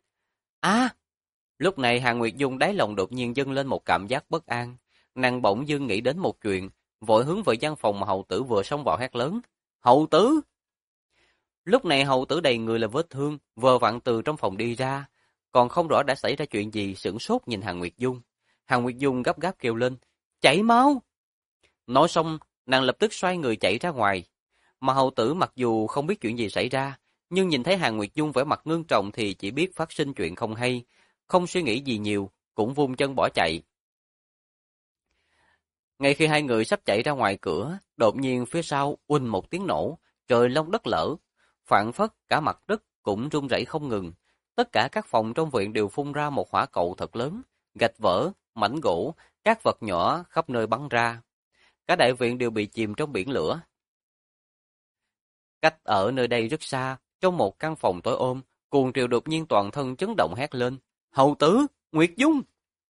Lúc này Hàn Nguyệt Dung đáy lòng đột nhiên dâng lên một cảm giác bất an. Nàng bỗng dưng nghĩ đến một chuyện, vội hướng về gian phòng mà hầu tử vừa xông vào hét lớn. Hầu tử! Lúc này hầu tử đầy người là vết thương, vừa vặn từ trong phòng đi ra, còn không rõ đã xảy ra chuyện gì, sửng sốt nhìn Hàn Nguyệt Dung. Hàn Nguyệt Dung gấp gáp kêu lên, chảy máu! Nói xong, nàng lập tức xoay người chạy ra ngoài. Mà hầu tử mặc dù không biết chuyện gì xảy ra, nhưng nhìn thấy Hàn Nguyệt Dung vẻ mặt ngưng trọng thì chỉ biết phát sinh chuyện không hay, không suy nghĩ gì nhiều, cũng vung chân bỏ chạy. Ngay khi hai người sắp chạy ra ngoài cửa, đột nhiên phía sau uỳnh một tiếng nổ, trời long đất lở, phảng phất cả mặt đất cũng rung rẩy không ngừng. Tất cả các phòng trong viện đều phun ra một hỏa cầu thật lớn, gạch vỡ, mảnh gỗ, các vật nhỏ khắp nơi bắn ra. Cả đại viện đều bị chìm trong biển lửa. Cách ở nơi đây rất xa, trong một căn phòng tối ôm, Cuồng Triều đột nhiên toàn thân chấn động hét lên, hầu tử, Nguyệt Dung!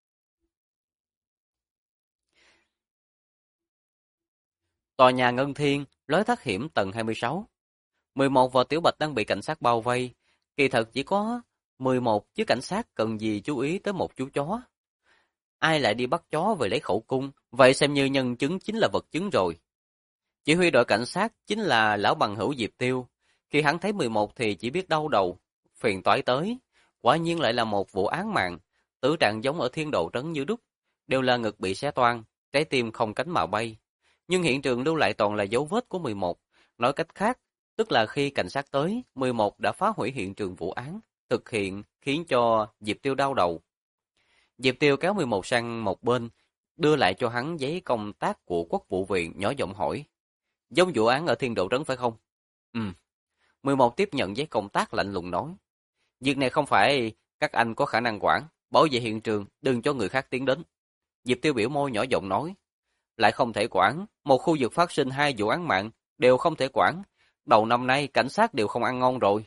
Tòa nhà Ngân Thiên, lối thoát hiểm tầng 26. 11 và Tiểu Bạch đang bị cảnh sát bao vây. Kỳ thật chỉ có 11 chứ cảnh sát cần gì chú ý tới một chú chó. Ai lại đi bắt chó về lấy khẩu cung, vậy xem như nhân chứng chính là vật chứng rồi. Chỉ huy đội cảnh sát chính là lão bằng hữu Diệp Tiêu. Khi hắn thấy 11 thì chỉ biết đau đầu, phiền toái tới. Quả nhiên lại là một vụ án mạng, tử trạng giống ở Thiên Độ trấn như đúc, đều là ngực bị xé toang, trái tim không cánh mà bay. Nhưng hiện trường lưu lại toàn là dấu vết của 11, nói cách khác, tức là khi cảnh sát tới, 11 đã phá hủy hiện trường vụ án, thực hiện khiến cho Diệp Tiêu đau đầu. Diệp Tiêu kéo 11 sang một bên, đưa lại cho hắn giấy công tác của Quốc vụ viện, nhỏ giọng hỏi. Giống vụ án ở Thiên Độ trấn phải không? 11 tiếp nhận giấy công tác lạnh lùng nói. Việc này không phải các anh có khả năng quản, bảo vệ hiện trường, đừng cho người khác tiến đến. Diệp Tiêu biểu môi nhỏ giọng nói. Lại không thể quản, một khu vực phát sinh 2 vụ án mạng, đều không thể quản. Đầu năm nay cảnh sát đều không ăn ngon rồi.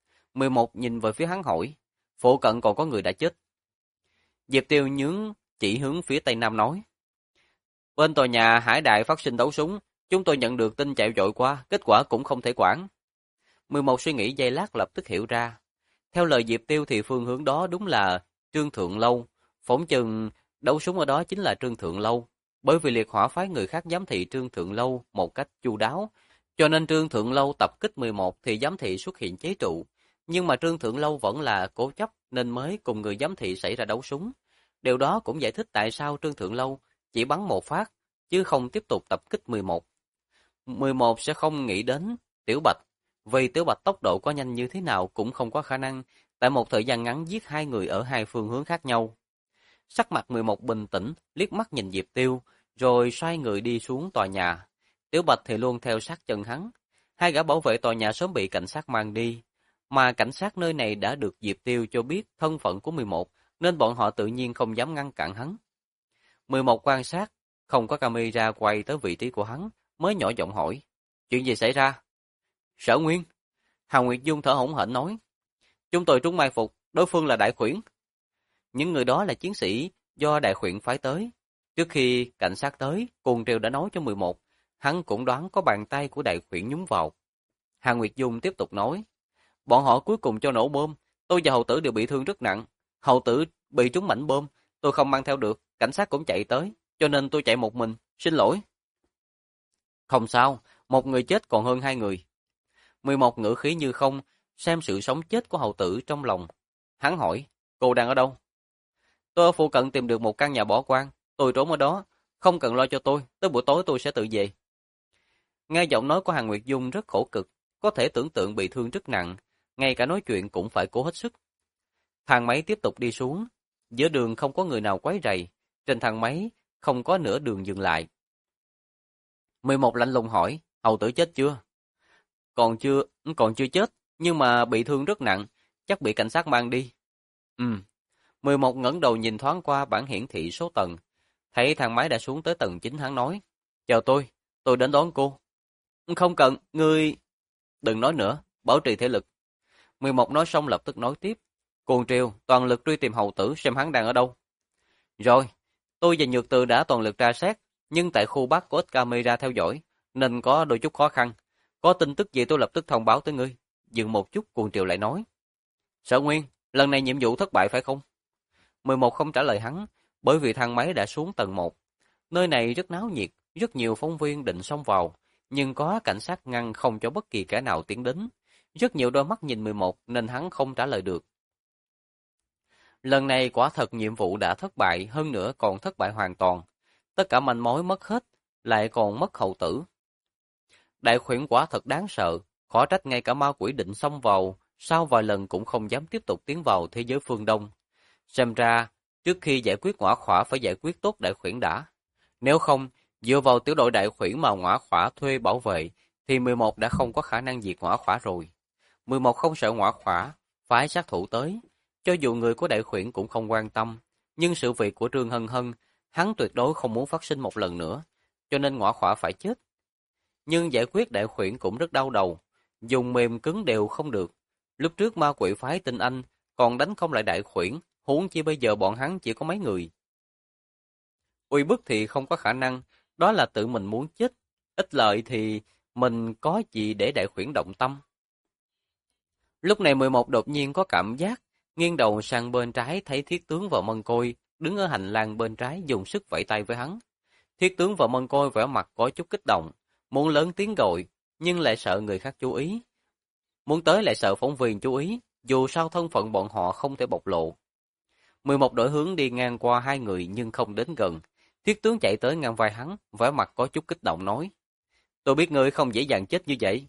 11 nhìn về phía hắn hỏi, phụ cận còn có người đã chết. Diệp Tiêu nhướng chỉ hướng phía tây nam nói. Bên tòa nhà Hải Đại phát sinh đấu súng, chúng tôi nhận được tin chạy vội qua, kết quả cũng không thể quản. 11 suy nghĩ giây lát lập tức hiểu ra. Theo lời Diệp Tiêu thì phương hướng đó đúng là Trương Thượng Lâu, phỏng chừng đấu súng ở đó chính là Trương Thượng Lâu. Bởi vì liệt hỏa phái người khác giám thị Trương Thượng Lâu một cách chu đáo, cho nên Trương Thượng Lâu tập kích 11 thì giám thị xuất hiện chế trụ. Nhưng mà Trương Thượng Lâu vẫn là cố chấp nên mới cùng người giám thị xảy ra đấu súng. Điều đó cũng giải thích tại sao Trương Thượng Lâu chỉ bắn một phát, chứ không tiếp tục tập kích 11. 11 sẽ không nghĩ đến Tiểu Bạch, vì Tiểu Bạch tốc độ có nhanh như thế nào cũng không có khả năng, tại một thời gian ngắn giết 2 người ở 2 phương hướng khác nhau. Sắc mặt 11 bình tĩnh, liếc mắt nhìn Diệp Tiêu, rồi xoay người đi xuống tòa nhà. Tiểu Bạch thì luôn theo sát chân hắn. 2 gã bảo vệ tòa nhà sớm bị cảnh sát mang đi, mà cảnh sát nơi này đã được Diệp Tiêu cho biết thân phận của 11, nên bọn họ tự nhiên không dám ngăn cản hắn. 11 quan sát, không có camera quay tới vị trí của hắn, mới nhỏ giọng hỏi, chuyện gì xảy ra? Sở Nguyên. Hàn Nguyệt Dung thở hổn hển nói, chúng tôi trúng mai phục, đối phương là Đại Khuyển. Những người đó là chiến sĩ do Đại Khuyển phái tới. Trước khi cảnh sát tới, Cuồng Triều đã nói cho 11, hắn cũng đoán có bàn tay của Đại Khuyển nhúng vào. Hàn Nguyệt Dung tiếp tục nói, bọn họ cuối cùng cho nổ bom, tôi và hầu tử đều bị thương rất nặng. Hầu tử bị trúng mảnh bom, tôi không mang theo được, cảnh sát cũng chạy tới, cho nên tôi chạy một mình, xin lỗi. Không sao, một người chết còn hơn 2 người. 11 ngữ khí như không, xem sự sống chết của hầu tử trong lòng. Hắn hỏi, cô đang ở đâu? Tôi ở phụ cận tìm được một căn nhà bỏ hoang, tôi trốn ở đó, không cần lo cho tôi, tới buổi tối tôi sẽ tự về. Nghe giọng nói của Hàn Nguyệt Dung rất khổ cực, có thể tưởng tượng bị thương rất nặng, ngay cả nói chuyện cũng phải cố hết sức. Thang máy tiếp tục đi xuống, giữa đường không có người nào quấy rầy, trên thang máy không có nửa đường dừng lại. 11 lạnh lùng hỏi, hầu tử chết chưa? còn chưa chết, nhưng mà bị thương rất nặng, chắc bị cảnh sát mang đi. 11 ngẩng đầu nhìn thoáng qua bảng hiển thị số tầng, thấy thang máy đã xuống tới tầng 9 hắn nói, chào tôi đến đón cô. Không cần, ngươi... Đừng nói nữa, bảo trì thể lực. 11 nói xong lập tức nói tiếp, cuồng triều, toàn lực truy tìm hầu tử xem hắn đang ở đâu. Rồi, tôi và Nhược Từ đã toàn lực tra xét, nhưng tại khu Bắc có ít camera theo dõi, nên có đôi chút khó khăn. Có tin tức gì tôi lập tức thông báo tới ngươi. Dừng một chút, cuồng triều lại nói. Sở Nguyên, lần này nhiệm vụ thất bại phải không? 11 không trả lời hắn, bởi vì thang máy đã xuống tầng 1. Nơi này rất náo nhiệt, rất nhiều phóng viên định xông vào, nhưng có cảnh sát ngăn không cho bất kỳ kẻ nào tiến đến. Rất nhiều đôi mắt nhìn 11 nên hắn không trả lời được. Lần này quả thật nhiệm vụ đã thất bại, hơn nữa còn thất bại hoàn toàn. Tất cả manh mối mất hết, lại còn mất hậu tử. Đại khuyển quả thật đáng sợ, khó trách ngay cả ma quỷ định xông vào, sau vài lần cũng không dám tiếp tục tiến vào thế giới phương Đông. Xem ra, trước khi giải quyết ngõa khỏa phải giải quyết tốt đại khuyển đã. Nếu không, dựa vào tiểu đội đại khuyển mà ngõa khỏa thuê bảo vệ, thì 11 đã không có khả năng diệt ngõa khỏa rồi. 11 không sợ ngõa khỏa, phái sát thủ tới. Cho dù người của đại khuyển cũng không quan tâm, nhưng sự việc của Trương Hân Hân, hắn tuyệt đối không muốn phát sinh một lần nữa, cho nên ngõa khỏa phải chết. Nhưng giải quyết đại khuyển cũng rất đau đầu, dùng mềm cứng đều không được. Lúc trước ma quỷ phái tinh anh, còn đánh không lại đại khuyển, huống chi bây giờ bọn hắn chỉ có mấy người. Uy bức thì không có khả năng, đó là tự mình muốn chết. Ít lợi thì mình có gì để đại khuyển động tâm. Lúc này 11 đột nhiên có cảm giác, nghiêng đầu sang bên trái thấy Thiết Tướng và Mân Côi đứng ở hành lang bên trái dùng sức vẫy tay với hắn. Thiết Tướng và Mân Côi vẻ mặt có chút kích động, muốn lớn tiếng gọi, nhưng lại sợ người khác chú ý. Muốn tới lại sợ phóng viên chú ý, dù sao thân phận bọn họ không thể bộc lộ. 11 đổi hướng đi ngang qua hai người nhưng không đến gần. Thiết Tướng chạy tới ngang vai hắn, vẻ mặt có chút kích động nói. Tôi biết ngươi không dễ dàng chết như vậy.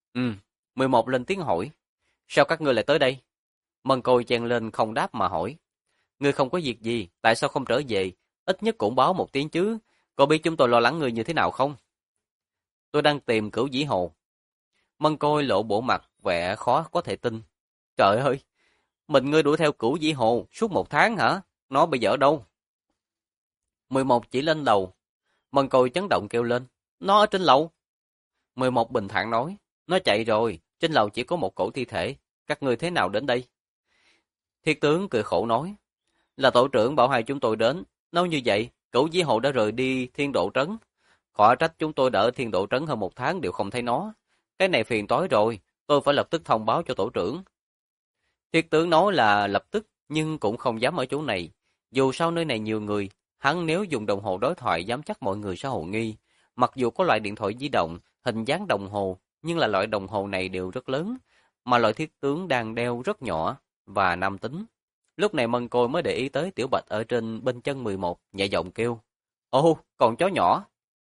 11 lên tiếng hỏi. Sao các ngươi lại tới đây? Mân Côi chen lên không đáp mà hỏi. Ngươi không có việc gì, tại sao không trở về? Ít nhất cũng báo một tiếng chứ. Có biết chúng tôi lo lắng ngươi như thế nào không? Tôi đang tìm Cửu Dĩ Hồ. Mân Côi lộ bộ mặt, vẻ khó có thể tin. Trời ơi, mình ngươi đuổi theo Cửu Dĩ Hồ suốt 1 tháng hả? Nó bây giờ ở đâu? 11 chỉ lên lầu. Mân Côi chấn động kêu lên. Nó ở trên lầu. 11 bình thản nói. Nó chạy rồi, trên lầu chỉ có một cổ thi thể. Các ngươi thế nào đến đây? Thiết Tướng cười khổ nói. Là tổ trưởng bảo hai chúng tôi đến. Nói như vậy, Cửu Dĩ Hồ đã rời đi Thiên Độ Trấn. Khỏi trách chúng tôi đợi Thiên Độ Trấn hơn 1 tháng đều không thấy nó. Cái này phiền toái rồi, tôi phải lập tức thông báo cho tổ trưởng. Thiết Tướng nói là lập tức, nhưng cũng không dám ở chỗ này. Dù sao nơi này nhiều người, hắn nếu dùng đồng hồ đối thoại dám chắc mọi người sẽ hồ nghi. Mặc dù có loại điện thoại di động, hình dáng đồng hồ, nhưng là loại đồng hồ này đều rất lớn, mà loại Thiết Tướng đang đeo rất nhỏ và nam tính. Lúc này Mân Côi mới để ý tới Tiểu Bạch ở trên bên chân 11, nhẹ giọng kêu. Ồ, còn chó nhỏ.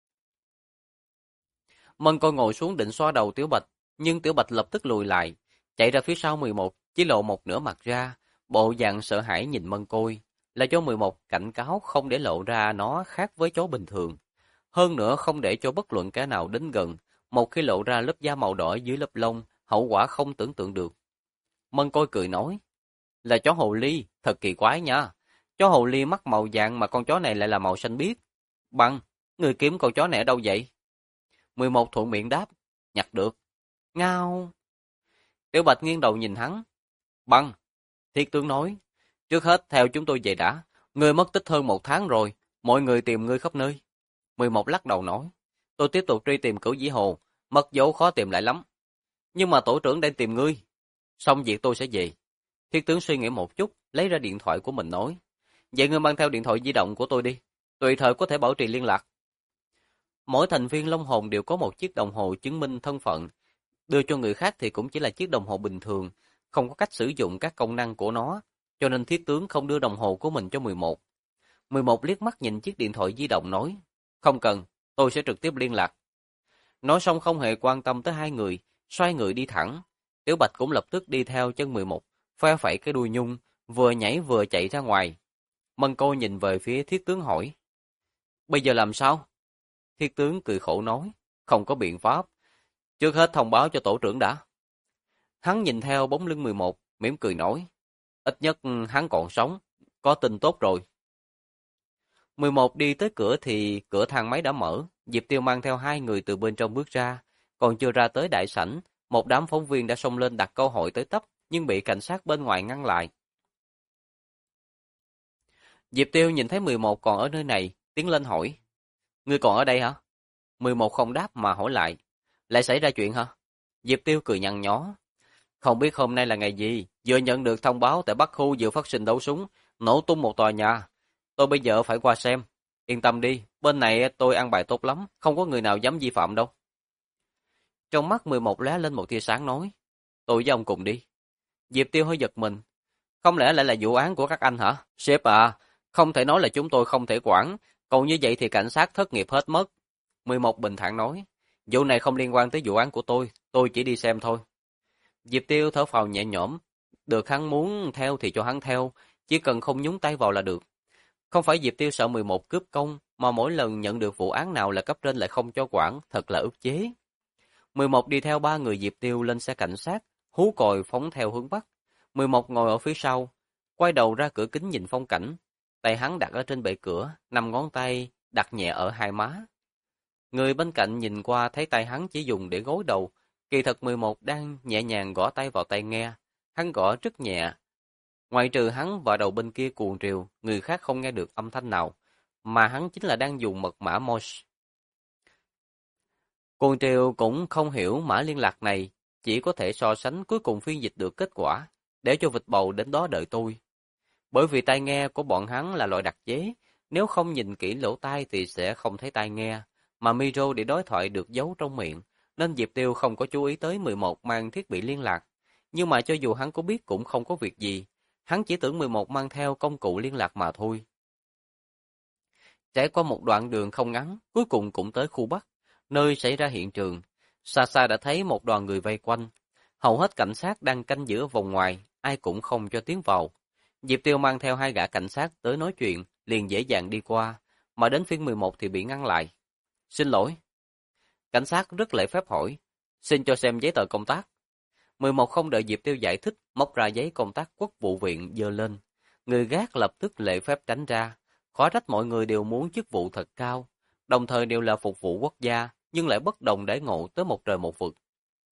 Mân Côi ngồi xuống định xoa đầu Tiểu Bạch, nhưng Tiểu Bạch lập tức lùi lại, chạy ra phía sau 11, chỉ lộ một nửa mặt ra, bộ dạng sợ hãi nhìn Mân Côi, là cho 11 cảnh cáo không để lộ ra nó khác với chó bình thường. Hơn nữa không để cho bất luận kẻ nào đến gần, một khi lộ ra lớp da màu đỏ dưới lớp lông, hậu quả không tưởng tượng được. Mân Côi cười nói, là chó hồ ly, thật kỳ quái nha. Chó hồ ly mắt màu vàng mà con chó này lại là màu xanh biếc. Bằng, người kiếm con chó này ở đâu vậy? 11 thuận miệng đáp, nhặt được. Ngao. Tiểu Bạch nghiêng đầu nhìn hắn. Bằng, Thiết Tướng nói, trước hết theo chúng tôi về đã. Ngươi mất tích hơn 1 tháng rồi, mọi người tìm ngươi khắp nơi. 11 lắc đầu nói, tôi tiếp tục truy tìm Cửu Dĩ Hồ, mất dấu khó tìm lại lắm. Nhưng mà tổ trưởng đang tìm ngươi. Xong việc tôi sẽ về. Thiết Tướng suy nghĩ một chút, lấy ra điện thoại của mình nói, vậy ngươi mang theo điện thoại di động của tôi đi, tùy thời có thể bảo trì liên lạc. Mỗi thành viên Long Hồn đều có một chiếc đồng hồ chứng minh thân phận, đưa cho người khác thì cũng chỉ là chiếc đồng hồ bình thường, không có cách sử dụng các công năng của nó, cho nên Thiết Tướng không đưa đồng hồ của mình cho 11. 11 liếc mắt nhìn chiếc điện thoại di động nói, không cần, tôi sẽ trực tiếp liên lạc. Nói xong không hề quan tâm tới hai người, xoay người đi thẳng. Tiểu Bạch cũng lập tức đi theo chân 11, phe phẩy cái đuôi nhung, vừa nhảy vừa chạy ra ngoài. Mân Côi nhìn về phía Thiết Tướng hỏi, bây giờ làm sao? Thiết Tướng cười khổ nói, không có biện pháp. Trước hết thông báo cho tổ trưởng đã. Hắn nhìn theo bóng lưng 11, mỉm cười nói. Ít nhất hắn còn sống, có tin tốt rồi. 11 đi tới cửa thì cửa thang máy đã mở, Diệp Tiêu mang theo 2 người từ bên trong bước ra. Còn chưa ra tới đại sảnh, một đám phóng viên đã xông lên đặt câu hỏi tới tấp, nhưng bị cảnh sát bên ngoài ngăn lại. Diệp Tiêu nhìn thấy 11 còn ở nơi này, tiến lên hỏi. Ngươi còn ở đây hả? 11 không đáp mà hỏi lại. Lại xảy ra chuyện hả? Diệp Tiêu cười nhăn nhó. Không biết hôm nay là ngày gì, vừa nhận được thông báo tại Bắc Khu vừa phát sinh đấu súng, nổ tung một tòa nhà. Tôi bây giờ phải qua xem. Yên tâm đi, bên này tôi ăn bài tốt lắm, không có người nào dám vi phạm đâu. Trong mắt 11 lóe lên một tia sáng nói. Tôi với ông cùng đi. Diệp Tiêu hơi giật mình. Không lẽ lại là vụ án của các anh hả? Sếp à, không thể nói là chúng tôi không thể quản, còn như vậy thì cảnh sát thất nghiệp hết mất. 11 bình thản nói. Vụ này không liên quan tới vụ án của tôi chỉ đi xem thôi. Diệp Tiêu thở phào nhẹ nhõm. Được hắn muốn theo thì cho hắn theo, chỉ cần không nhúng tay vào là được. Không phải Diệp Tiêu sợ 11 cướp công, mà mỗi lần nhận được vụ án nào là cấp trên lại không cho quản, thật là ức chế. 11 đi theo 3 người Diệp Tiêu lên xe cảnh sát, hú còi phóng theo hướng Bắc. 11 ngồi ở phía sau, quay đầu ra cửa kính nhìn phong cảnh. Tay hắn đặt ở trên bệ cửa, 5 ngón tay đặt nhẹ ở hai má. Người bên cạnh nhìn qua thấy tay hắn chỉ dùng để gối đầu, kỳ thật 11 đang nhẹ nhàng gõ tay vào tai nghe. Hắn gõ rất nhẹ. Ngoại trừ hắn và đầu bên kia cuồng triều, người khác không nghe được âm thanh nào, mà hắn chính là đang dùng mật mã Morse. Cuồng triều cũng không hiểu mã liên lạc này, chỉ có thể so sánh cuối cùng phiên dịch được kết quả, để cho vịt bầu đến đó đợi tôi. Bởi vì tai nghe của bọn hắn là loại đặc chế, nếu không nhìn kỹ lỗ tai thì sẽ không thấy tai nghe, mà micro để đối thoại được giấu trong miệng, nên Diệp Tiêu không có chú ý tới 11 mang thiết bị liên lạc. Nhưng mà cho dù hắn có biết cũng không có việc gì, hắn chỉ tưởng 11 mang theo công cụ liên lạc mà thôi. Trải qua một đoạn đường không ngắn, cuối cùng cũng tới khu Bắc, nơi xảy ra hiện trường. Xa xa đã thấy một đoàn người vây quanh. Hầu hết cảnh sát đang canh giữ vòng ngoài, ai cũng không cho tiến vào. Diệp Tiêu mang theo 2 gã cảnh sát tới nói chuyện, liền dễ dàng đi qua, mà đến phiên 11 thì bị ngăn lại. Xin lỗi. Cảnh sát rất lễ phép hỏi, xin cho xem giấy tờ công tác. 11 không đợi Diệp Tiêu giải thích, móc ra giấy công tác quốc vụ viện giơ lên. Người gác lập tức lễ phép tránh ra. Khó trách mọi người đều muốn chức vụ thật cao, đồng thời đều là phục vụ quốc gia, nhưng lại bất đồng đãi ngộ tới một trời một vực.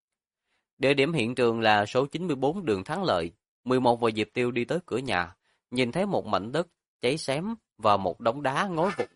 Địa điểm hiện trường là số 94 đường Thắng Lợi. 11 và Diệp Tiêu đi tới cửa nhà, nhìn thấy một mảnh đất cháy xém và một đống đá ngói vụn.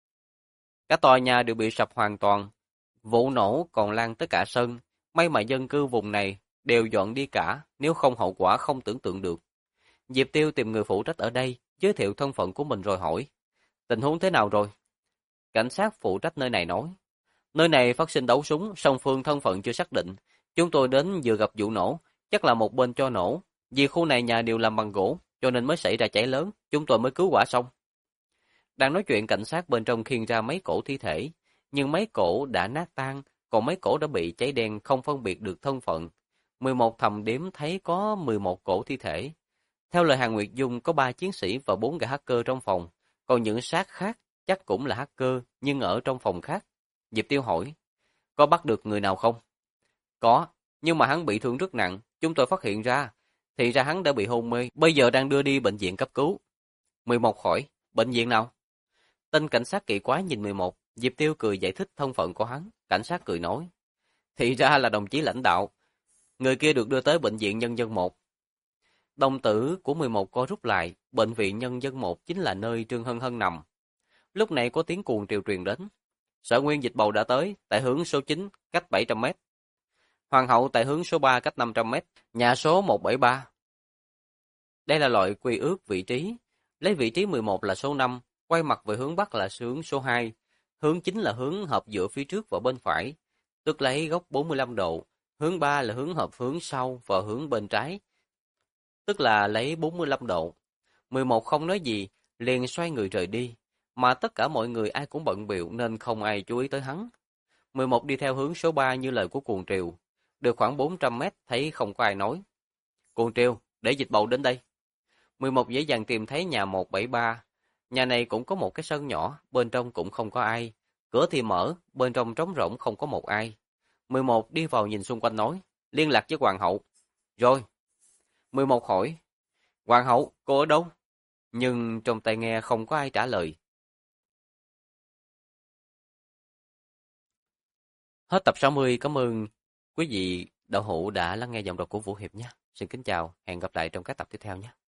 Cả tòa nhà đều bị sập hoàn toàn, vụ nổ còn lan tới cả sân. May mà dân cư vùng này đều dọn đi cả, nếu không hậu quả không tưởng tượng được. Diệp Tiêu tìm người phụ trách ở đây, giới thiệu thân phận của mình rồi hỏi. Tình huống thế nào rồi? Cảnh sát phụ trách nơi này nói. Nơi này phát sinh đấu súng, song phương thân phận chưa xác định. Chúng tôi đến vừa gặp vụ nổ, chắc là một bên cho nổ. Vì khu này nhà đều làm bằng gỗ, cho nên mới xảy ra cháy lớn, chúng tôi mới cứu hỏa xong. Đang nói chuyện, cảnh sát bên trong khiêng ra mấy cổ thi thể, nhưng mấy cổ đã nát tan, còn mấy cổ đã bị cháy đen không phân biệt được thân phận. 11 thầm đếm thấy có 11 cổ thi thể. Theo lời Hàn Nguyệt Dung có 3 chiến sĩ và 4 gã hacker trong phòng, còn những xác khác chắc cũng là hacker nhưng ở trong phòng khác. Diệp Tiêu hỏi, có bắt được người nào không? Có, nhưng mà hắn bị thương rất nặng, chúng tôi phát hiện ra. Thì ra hắn đã bị hôn mê, bây giờ đang đưa đi bệnh viện cấp cứu. 11 hỏi, bệnh viện nào? Tên cảnh sát kỳ quái nhìn 11, Diệp Tiêu cười giải thích thân phận của hắn, cảnh sát cười nói. Thì ra là đồng chí lãnh đạo, người kia được đưa tới bệnh viện Nhân dân 1. Đồng tử của 11 co rút lại, bệnh viện Nhân dân 1 chính là nơi Trương Hân Hân nằm. Lúc này có tiếng cuồng triều truyền đến. Sở Nguyên Dịch Bầu đã tới, tại hướng số 9, cách 700 m. Hoàng hậu tại hướng số 3, cách 500 m, nhà số 173. Đây là loại quy ước vị trí. Lấy vị trí 11 là số 5, quay mặt về hướng Bắc là hướng số 2. Hướng 9 là hướng hợp giữa phía trước và bên phải, tức lấy góc 45 độ. Hướng 3 là hướng hợp hướng sau và hướng bên trái, tức là lấy 45 độ. 11 không nói gì, liền xoay người rời đi, mà tất cả mọi người ai cũng bận bịu nên không ai chú ý tới hắn. 11 đi theo hướng số 3 như lời của Cuồng Triều, được khoảng 400 mét thấy không có ai nói. Cuồng Triều, để Dịch Bầu đến đây. 11 dễ dàng tìm thấy nhà 173. Nhà này cũng có một cái sân nhỏ, bên trong cũng không có ai. Cửa thì mở, bên trong trống rỗng không có một ai. 11 đi vào nhìn xung quanh nói, liên lạc với hoàng hậu. Rồi. 11 hỏi, hoàng hậu, cô ở đâu? Nhưng trong tai nghe không có ai trả lời. Hết tập 60, cảm ơn quý vị đạo hữu đã lắng nghe giọng đọc của Vũ Hiệp nhé. Xin kính chào, hẹn gặp lại trong các tập tiếp theo nhé.